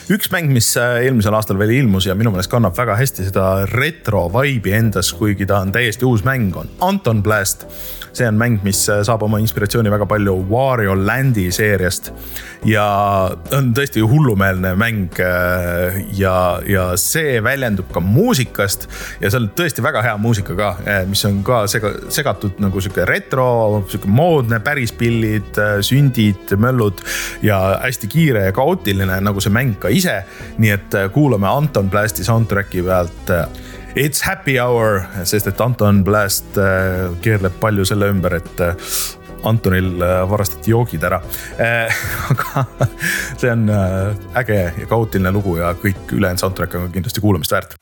üks mäng, mis eelmisel aastal veel ilmus ja minu meelest kannab väga hästi seda retro vibe'i endas, kuigi ta on täiesti uus mäng, on Anton Blast. See on mäng, mis saab oma inspiratsiooni väga palju Wario Landi seeriast ja on tõesti hullumeelne mäng ja, ja see väljendub ka muusikast ja see on tõesti väga hea muusika ka, mis on ka sega, segatud nagu siuke retro, siuke moodne, päris pillid, sündid, möllud ja hästi kiire ja kaootiline nagu see mäng ka ise. Nii et kuulame Anton Blasti soundtracki pealt It's Happy Hour, sest et Anton Blast keerleb palju selle ümber, et Antonil varastati joogid ära. Aga see on äge ja kaootiline lugu ja kõik ülejäänud soundtrack on kindlasti kuulamist väärt.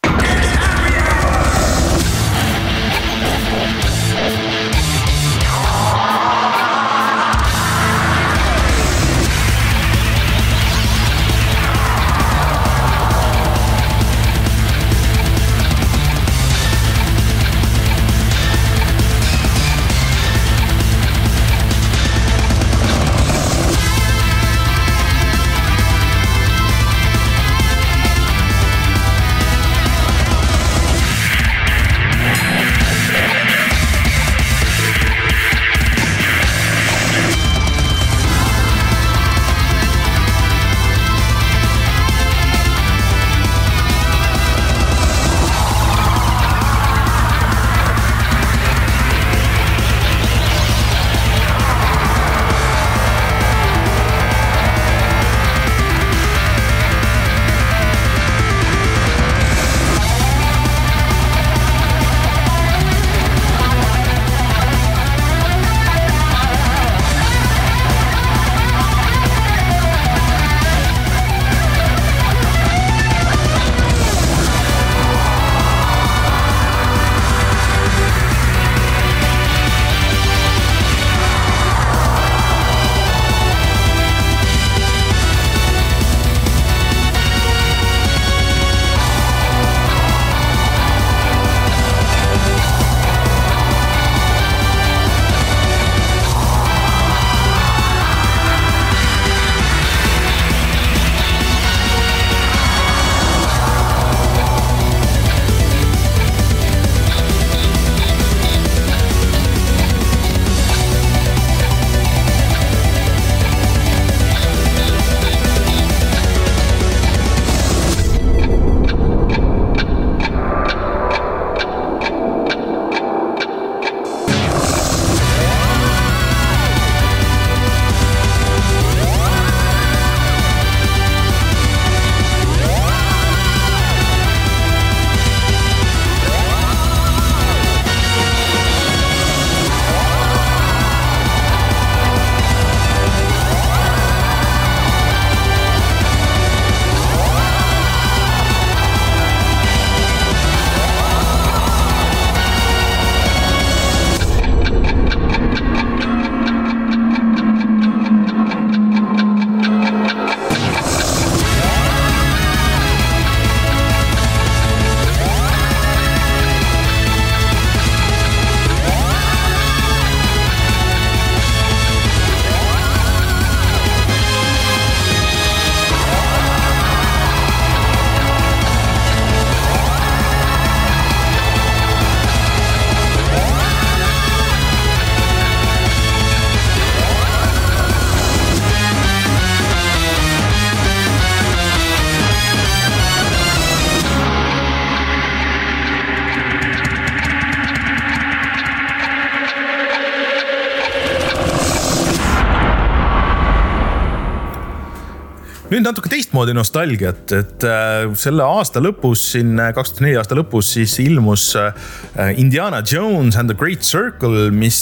Nüüd natuke teistmoodi nostalgiat, et selle aasta lõpus, siin kaks tuhat neli aasta lõpus siis ilmus Indiana Jones and the Great Circle, mis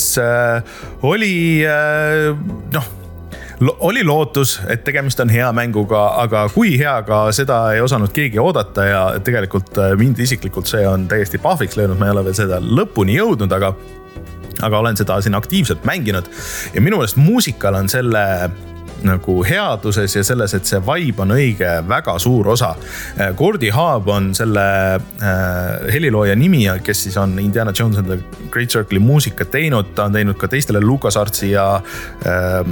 oli, noh, oli lootus, et tegemist on hea mänguga, aga kui hea ka seda ei osanud keegi oodata ja tegelikult mind isiklikult see on täiesti pahviks löönud, ma ei ole veel seda lõpuni jõudnud, aga, aga olen seda siin aktiivselt mänginud ja minu meelest muusikal on selle nagu headuses ja selles, et see vibe on õige väga suur osa. Gordy Haab on selle äh, helilooja nimi, kes siis on Indiana Jones and the Great Circle'i muusika teinud. Ta on teinud ka teistele LucasArtsi ja äh,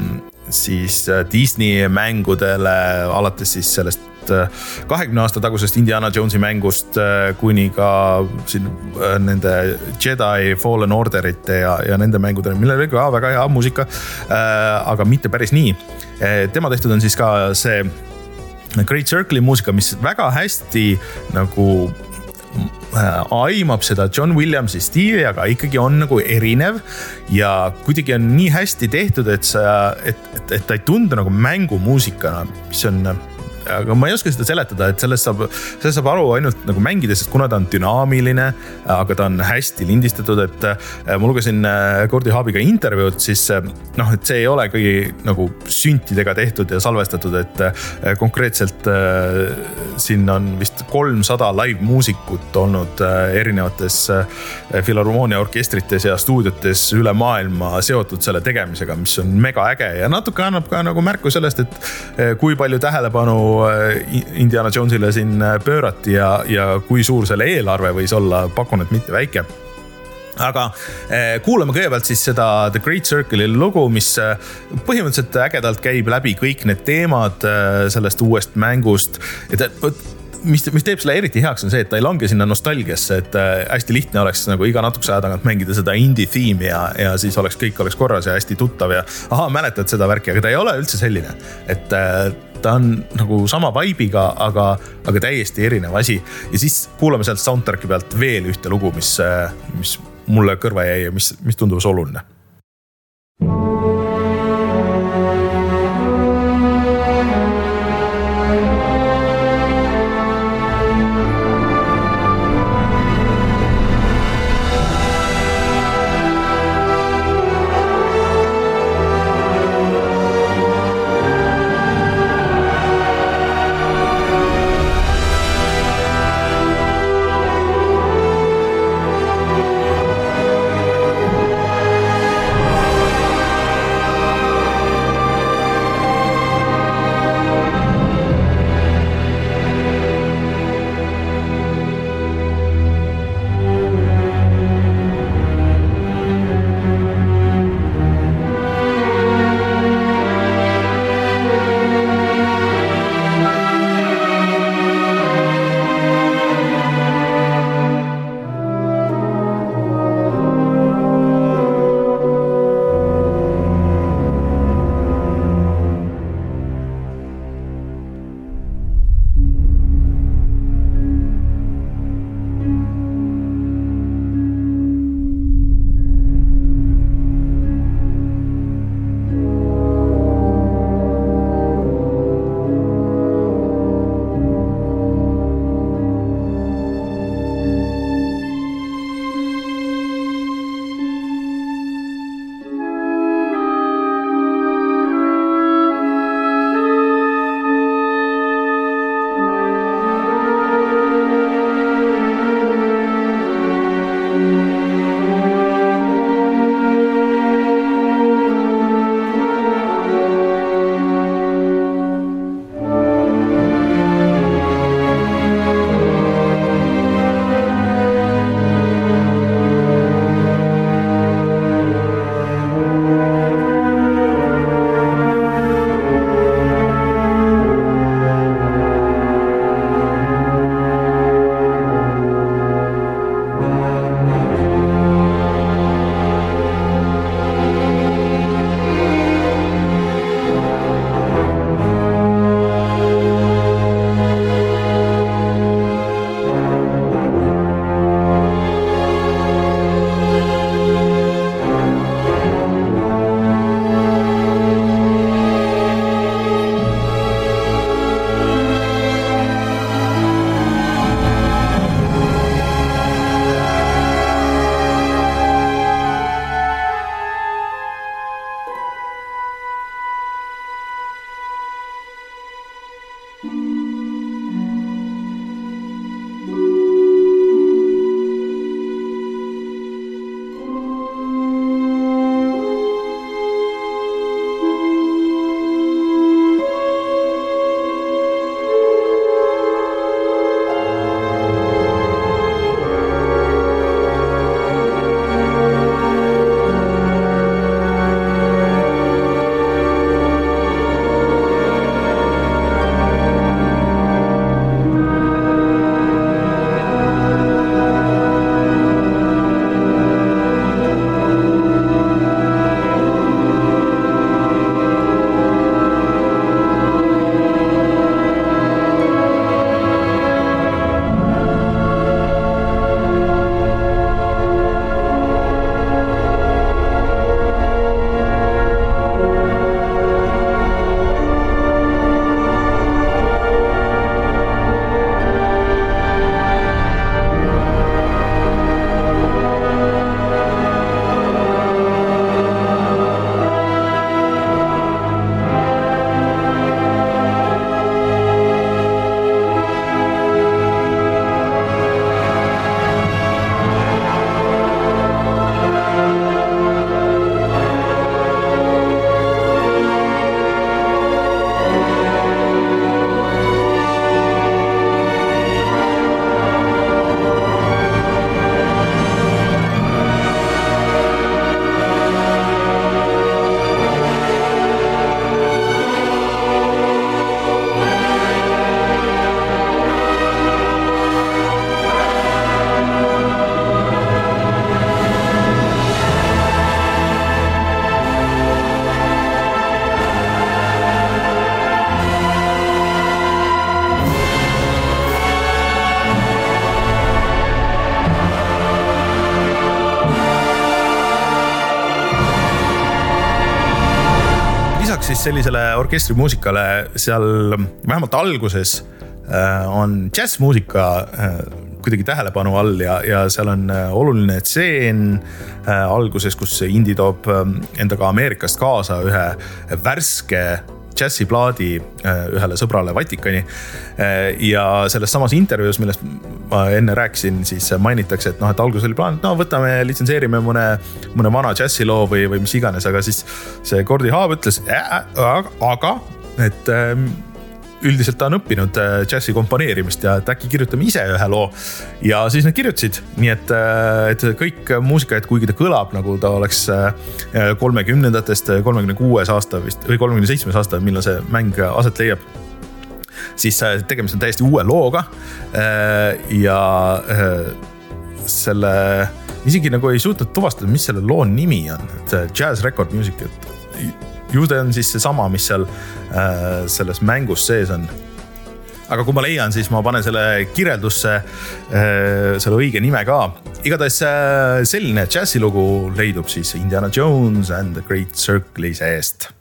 siis Disney mängudele, alates siis sellest kahekümne aasta tagusest Indiana Jonesi mängust kuni ka siin nende Jedi Fallen Orderite ja, ja nende mängudele, millel oli ka väga hea muusika, aga mitte päris nii. Tema tehtud on siis ka see Great Circle'i muusika, mis väga hästi nagu aimab seda John Williamsi stiili, aga ikkagi on nagu erinev ja kuidagi on nii hästi tehtud, et, sa, et, et, et ta ei tundu nagu mängumuusikana, mis on, aga ma ei oska seda seletada, et sellest saab, sellest saab aru ainult nagu mängides, sest kuna ta on dünaamiline, aga ta on hästi lindistatud, et ma lugesin Gordy Haabiga intervjuud, siis noh, et see ei ole kõigi nagu süntidega tehtud ja salvestatud, et konkreetselt siin on vist kolmsada live muusikut olnud erinevates filharmoonia orkestrites ja stuudiotes üle maailma seotud selle tegemisega, mis on mega äge ja natuke annab ka nagu märku sellest, et kui palju tähelepanu Indiana Jonesile siin pöörati ja, ja kui suur selle eelarve võis olla, pakun, et mitte väike. Aga kuulame kõigepealt siis seda The Great Circle'i lugu, mis põhimõtteliselt ägedalt käib läbi kõik need teemad sellest uuest mängust. Et, mis, mis teeb selle eriti heaks on see, et ta ei lange sinna nostalgiasse, et hästi lihtne oleks nagu iga natukese aja tagant mängida seda indie theme'i ja, ja siis oleks kõik oleks korras ja hästi tuttav ja aha, mäletad seda värki, aga ta ei ole üldse selline, et ta on nagu sama vibe'iga, aga, aga täiesti erinev asi ja siis kuulame sealt soundtracki pealt veel ühte lugu, mis, mis mulle kõrva jäi ja mis, mis tundus oluline. siis sellisele orkestrimuusikale seal vähemalt alguses on džässmuusika kuidagi tähelepanu all ja, ja seal on oluline tseen alguses, kus Indie toob endaga Ameerikast kaasa ühe värske džässiplaadi ühele sõbrale Vatikani. Ja selles samas intervjuus, millest ma enne rääkisin, siis mainitakse, et noh, et alguses oli plaan, et no võtame, litsenseerime mõne, mõne vana džässiloo või, või mis iganes, aga siis see Gordy Haab ütles, aga et üldiselt ta on õppinud džässi komponeerimist ja et äkki kirjutame ise ühe loo ja siis nad kirjutasid, nii et, et kõik muusika, et kuigi ta kõlab nagu ta oleks kolmekümnendatest kolmekümne kuues aasta vist või kolmekümne seitsmes aasta, millal see mäng aset leiab, siis tegemist on täiesti uue looga ja selle isegi nagu ei suutnud tuvastada, mis selle loo nimi on, et Jazz Record Music, et ju ta on siis see sama, mis seal äh, selles mängus sees on. Aga kui ma leian, siis ma panen selle kirjeldusse äh, selle õige nime ka. Igatahes äh, selline džässilugu leidub siis Indiana Jones and the Great Circle'i seest.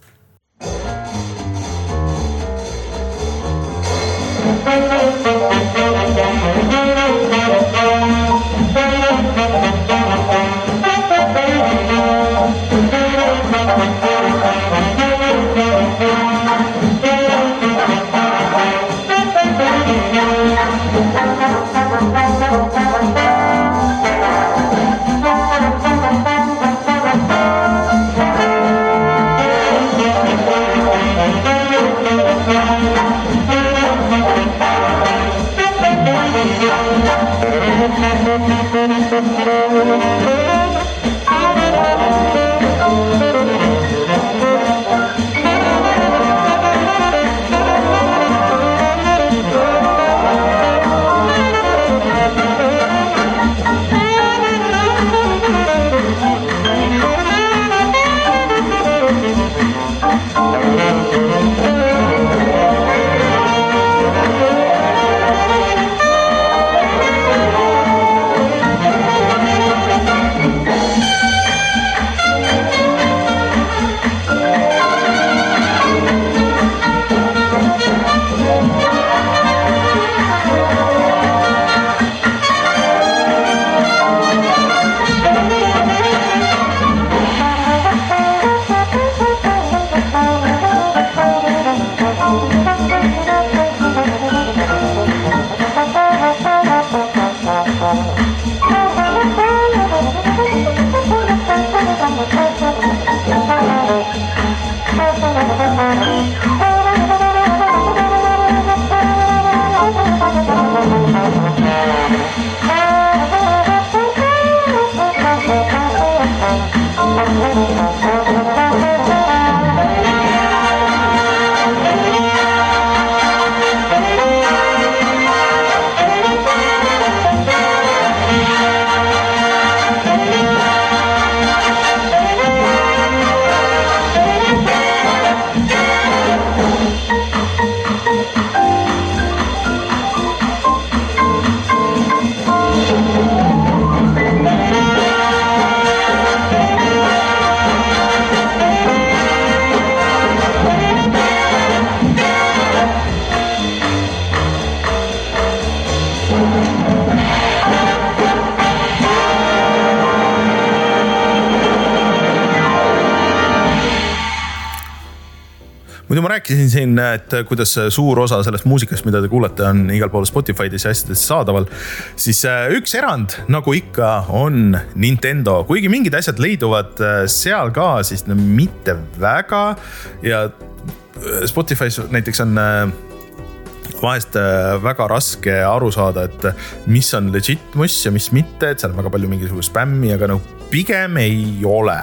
Muidu ma rääkisin siin, et kuidas suur osa sellest muusikast, mida te kuulete, on igal pool Spotify'des ja asjades saadaval. Siis üks erand, nagu ikka, on Nintendo. Kuigi mingid asjad leiduvad seal ka, siis mitte väga. Ja Spotify's näiteks on vahest väga raske aru saada, et mis on legit muss ja mis mitte. Et seal on väga palju mingisugust spämmi, aga no pigem ei ole.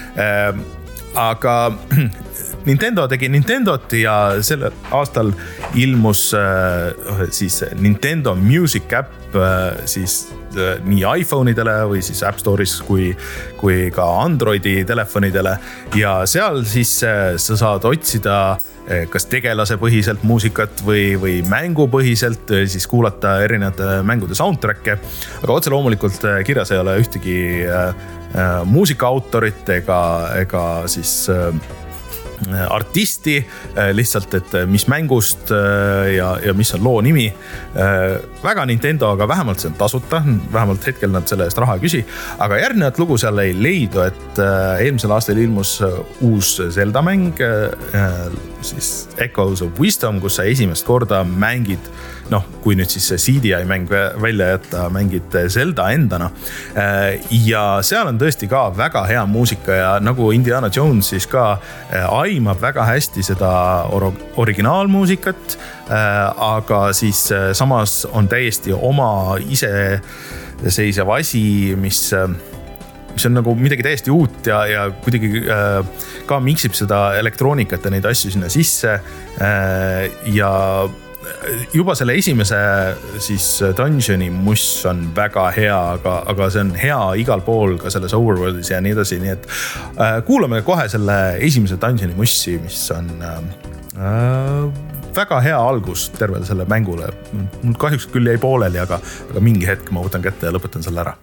Aga Nintendo tegi Nintendot ja sellel aastal ilmus äh, siis Nintendo Music App äh, siis äh, nii iPhone'idele või siis App Store'is kui, kui ka Androidi telefonidele ja seal siis äh, sa saad otsida äh, kas tegelase põhiselt muusikat või, või mängupõhiselt äh, siis kuulata erinevate mängude soundtrack'e, aga otse loomulikult äh, kirjas ei ole ühtegi äh, äh, muusikaautorit ega, ega siis äh, artisti lihtsalt, et mis mängust ja, ja mis on loo nimi. Väga Nintendo, aga vähemalt see on tasuta, vähemalt hetkel nad selle eest raha ei küsi. Aga järgnevat lugu seal ei leidu, et eelmisel aastal ilmus uus Zelda mäng, siis Echoes of Wisdom, kus sa esimest korda mängid, noh, kui nüüd siis see C D I mäng välja jätta, mängid Zelda endana. Ja seal on tõesti ka väga hea muusika ja nagu Indiana Jones siis ka aimab väga hästi seda originaalmuusikat, aga siis samas on täiesti oma iseseisev asi, mis, mis on nagu midagi täiesti uut ja, ja kuidagi ka miksib seda elektroonikat ja neid asju sinna sisse ja juba selle esimese siis Dungeoni muss on väga hea, aga, aga see on hea igal pool ka selles Overworldis ja nii edasi, nii et äh, kuulame kohe selle esimese Dungeoni mussi, mis on äh, väga hea algus tervele selle mängule. Mul kahjuks küll jäi pooleli, aga, aga mingi hetk ma võtan kätte ja lõpetan selle ära.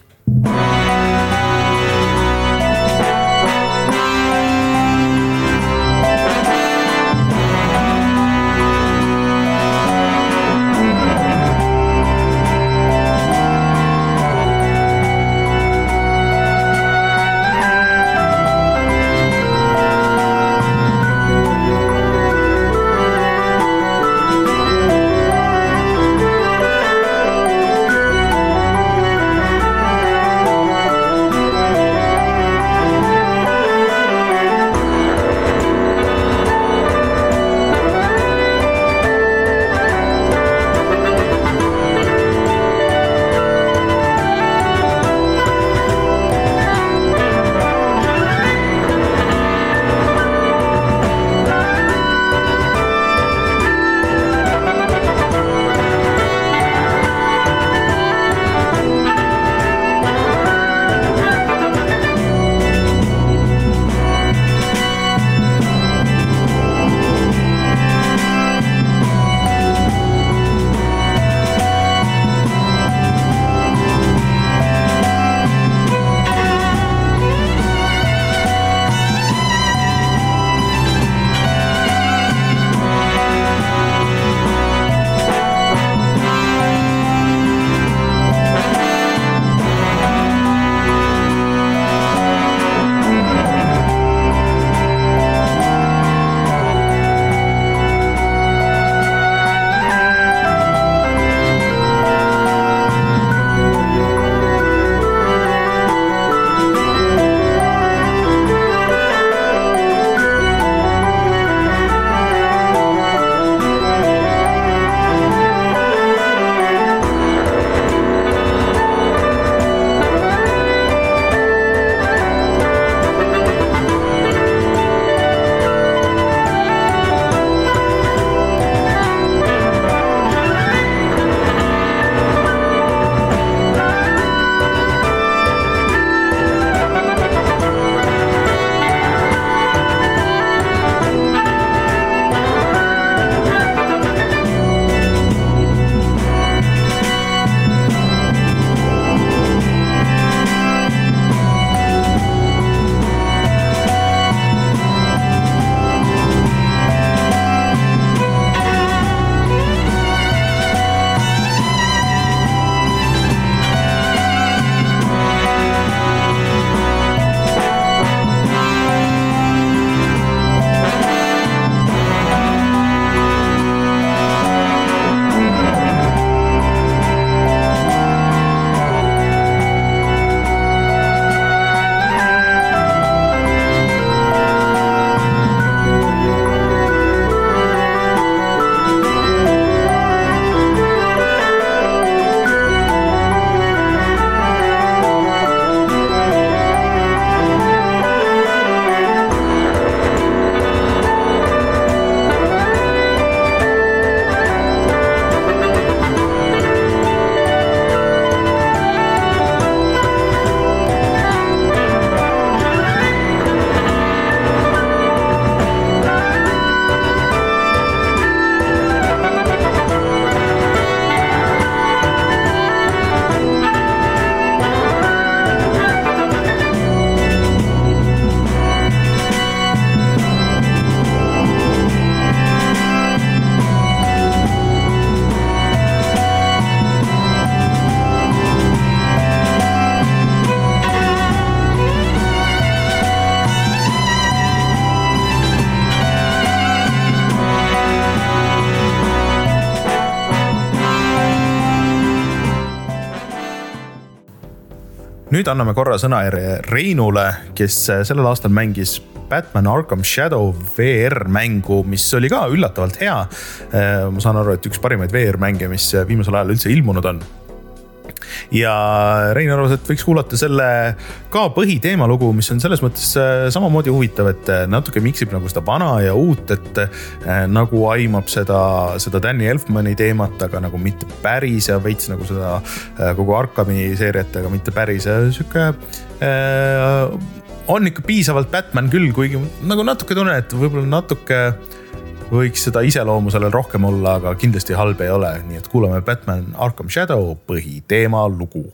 nüüd anname korra sõna Reinule, kes sellel aastal mängis Batman Arkham Shadow V R mängu, mis oli ka üllatavalt hea. Ma saan aru, et üks parimaid V R mänge, mis viimasel ajal üldse ilmunud on. Ja Rein arvas, et võiks kuulata selle ka põhiteemalugu, mis on selles mõttes samamoodi huvitav, et natuke miksib nagu seda vana ja uut, et nagu aimab seda, seda Danny Elfmani teemat, aga nagu mitte päris ja veits nagu seda kogu Arkhami seeriat, aga mitte päris ja süke äh, on ikka piisavalt Batman küll, kuigi nagu natuke tunnen, et võib-olla natuke võiks seda iseloomu sellel rohkem olla, aga kindlasti halb ei ole. Nii et kuulame Batman Arkham Shadow põhiteema lugu.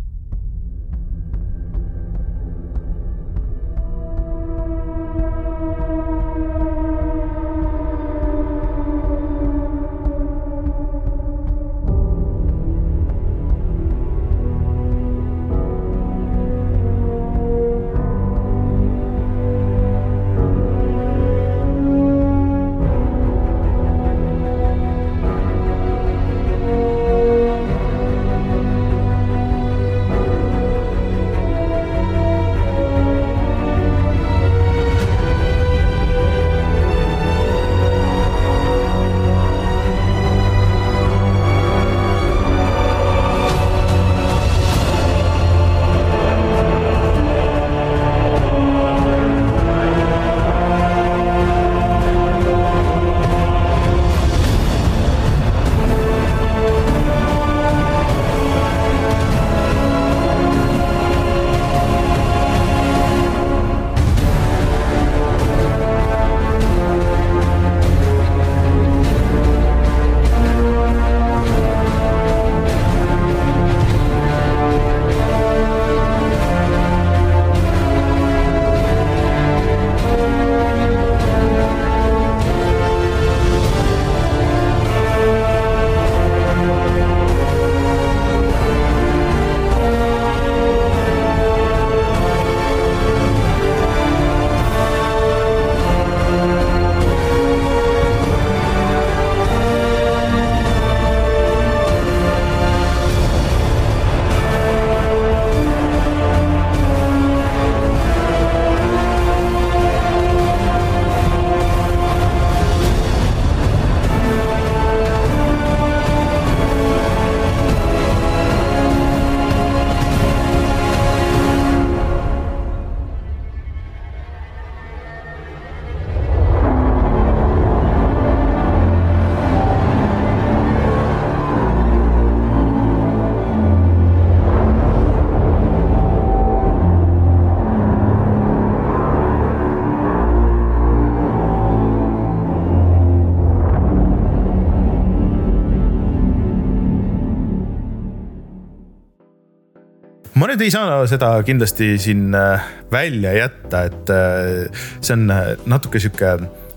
Ma nüüd ei saa seda kindlasti siin välja jätta, et see on natuke siuke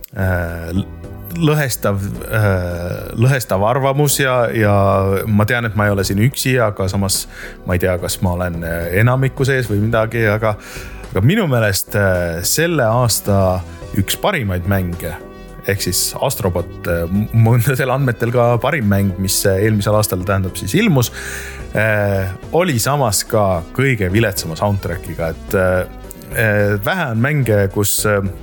lõhestav, lõhestav arvamus ja, ja ma tean, et ma ei ole siin üksi, aga samas ma ei tea, kas ma olen enamiku sees või midagi, aga, aga minu meelest selle aasta üks parimaid mänge ehk siis Astrobot, mõndadel andmetel ka parim mäng, mis eelmisel aastal tähendab siis ilmus, oli samas ka kõige viletsama soundtrackiga, et vähe on mänge, kus,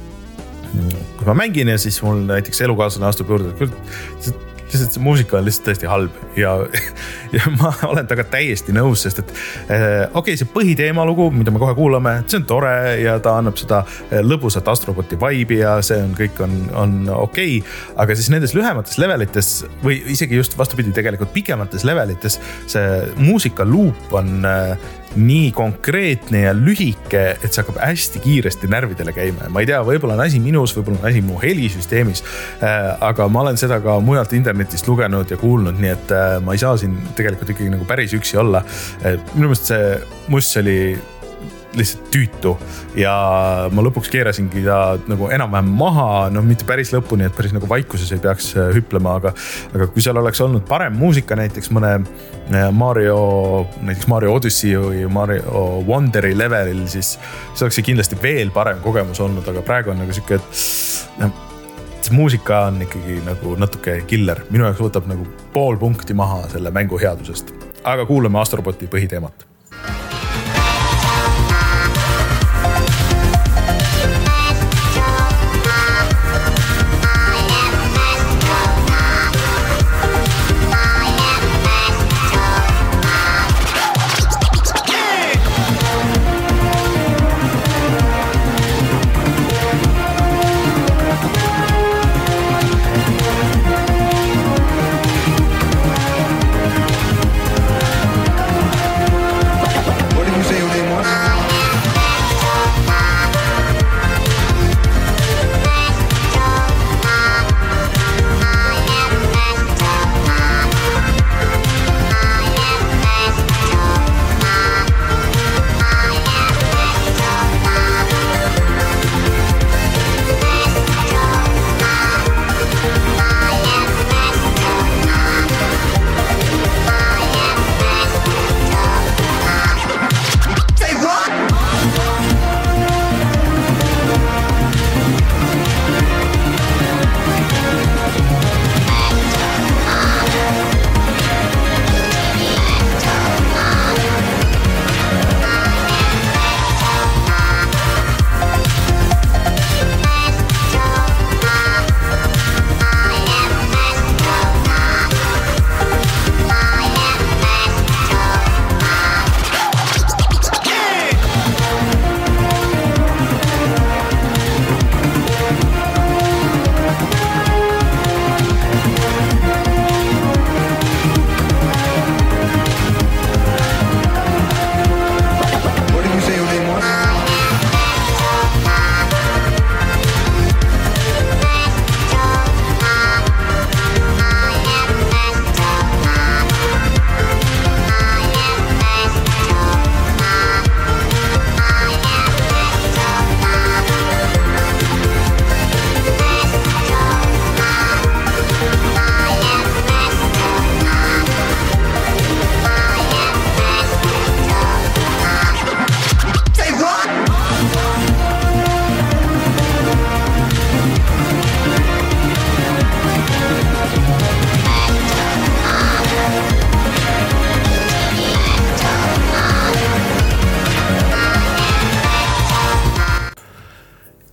kus ma mängin ja siis mul näiteks elukaaslane astub juurde, et lihtsalt see muusika on lihtsalt tõesti halb ja, ja ma olen taga täiesti nõus, sest et okei, okay, see põhiteemalugu, mida me kohe kuulame, see on tore ja ta annab seda lõbusat Astroboti vibe'i ja see on kõik on, on okei, okay, aga siis nendes lühemates levelites või isegi just vastupidi tegelikult pikemates levelites see muusika loop on nii konkreetne ja lühike, et see hakkab hästi kiiresti närvidele käima. Ma ei tea, võib-olla on asi minus, võib-olla on asi mu helisüsteemis, aga ma olen seda ka mujalt internetist lugenud ja kuulnud, nii et ma ei saa siin tegelikult ikkagi nagu päris üksi olla. Minu meelest see muss oli lihtsalt tüütu ja ma lõpuks keerasingi ta nagu enam-vähem maha, noh mitte päris lõpuni, et päris nagu vaikuses ei peaks hüplema, aga, aga kui seal oleks olnud parem muusika näiteks mõne Mario, näiteks Mario Odyssey või Mario Wonderi levelil, siis see oleks kindlasti veel parem kogemus olnud, aga praegu on nagu siuke, et no, see muusika on ikkagi nagu natuke killer. Minu jaoks võtab nagu pool punkti maha selle mängu headusest, aga kuulame Astroboti põhiteemat.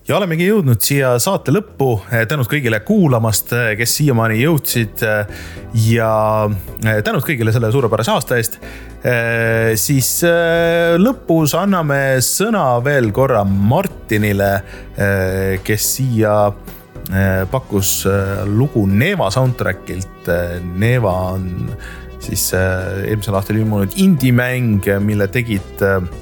Ja olemegi jõudnud siia saate lõppu. Tänud kõigile kuulamast, kes siiamaani jõudsid ja tänud kõigile selle suurepärase aasta eest. Siis lõpus anname sõna veel korra Martinile, kes siia pakkus lugu Neva soundtrackilt. Neva on siis eelmisel aastal ilmunud indie-mäng, mille tegid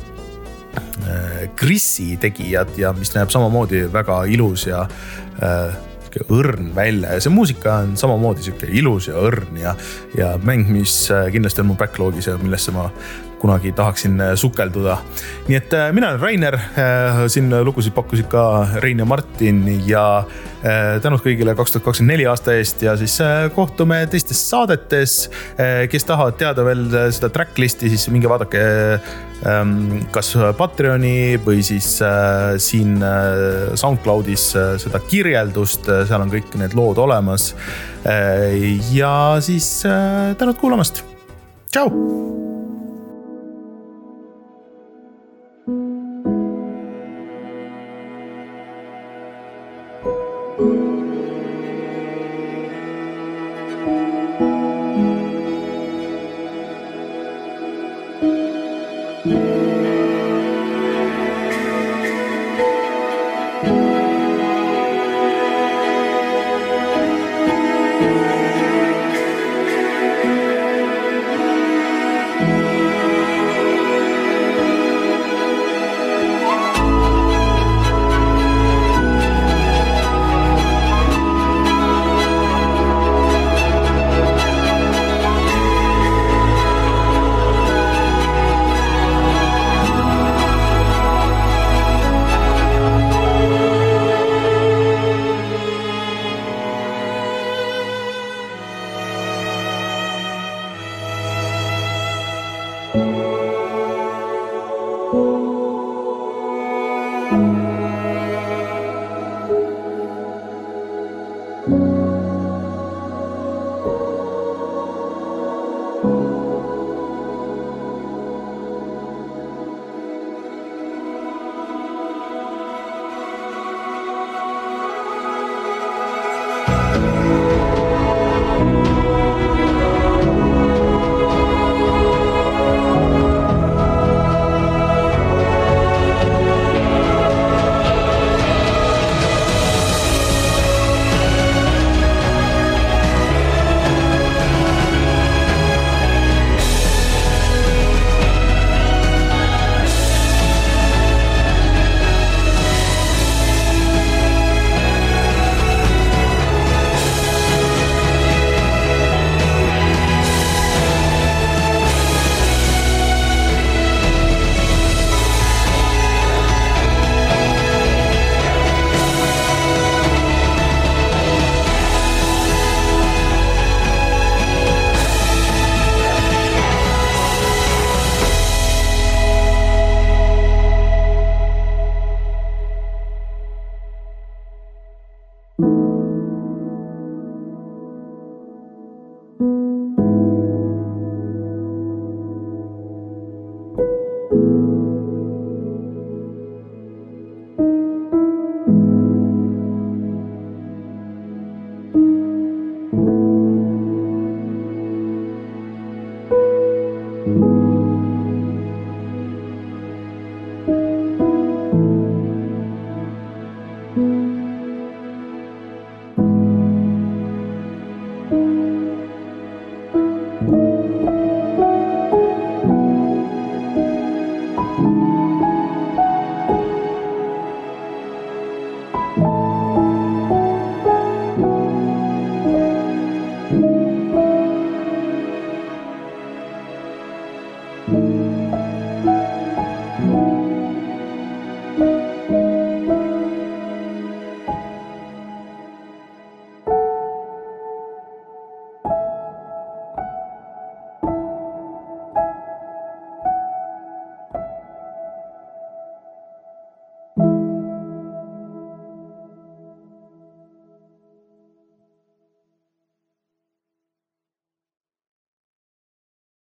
Grissi tegijad ja mis näeb samamoodi väga ilus ja äh, õrn välja ja see muusika on samamoodi siuke ilus ja õrn ja, ja mäng, mis kindlasti on mu backlogis ja millesse ma kunagi tahaksin sukelduda. Nii et mina olen Rainer, siin lugusid pakkusid ka Rein ja Martin ja tänud kõigile kaks tuhat kakskümmend neli aasta eest ja siis kohtume teistes saadetes. Kes tahavad teada veel seda tracklisti, siis minge vaadake kas Patreoni või siis siin SoundCloudis seda kirjeldust, seal on kõik need lood olemas. Ja siis tänud kuulamast. Tšau!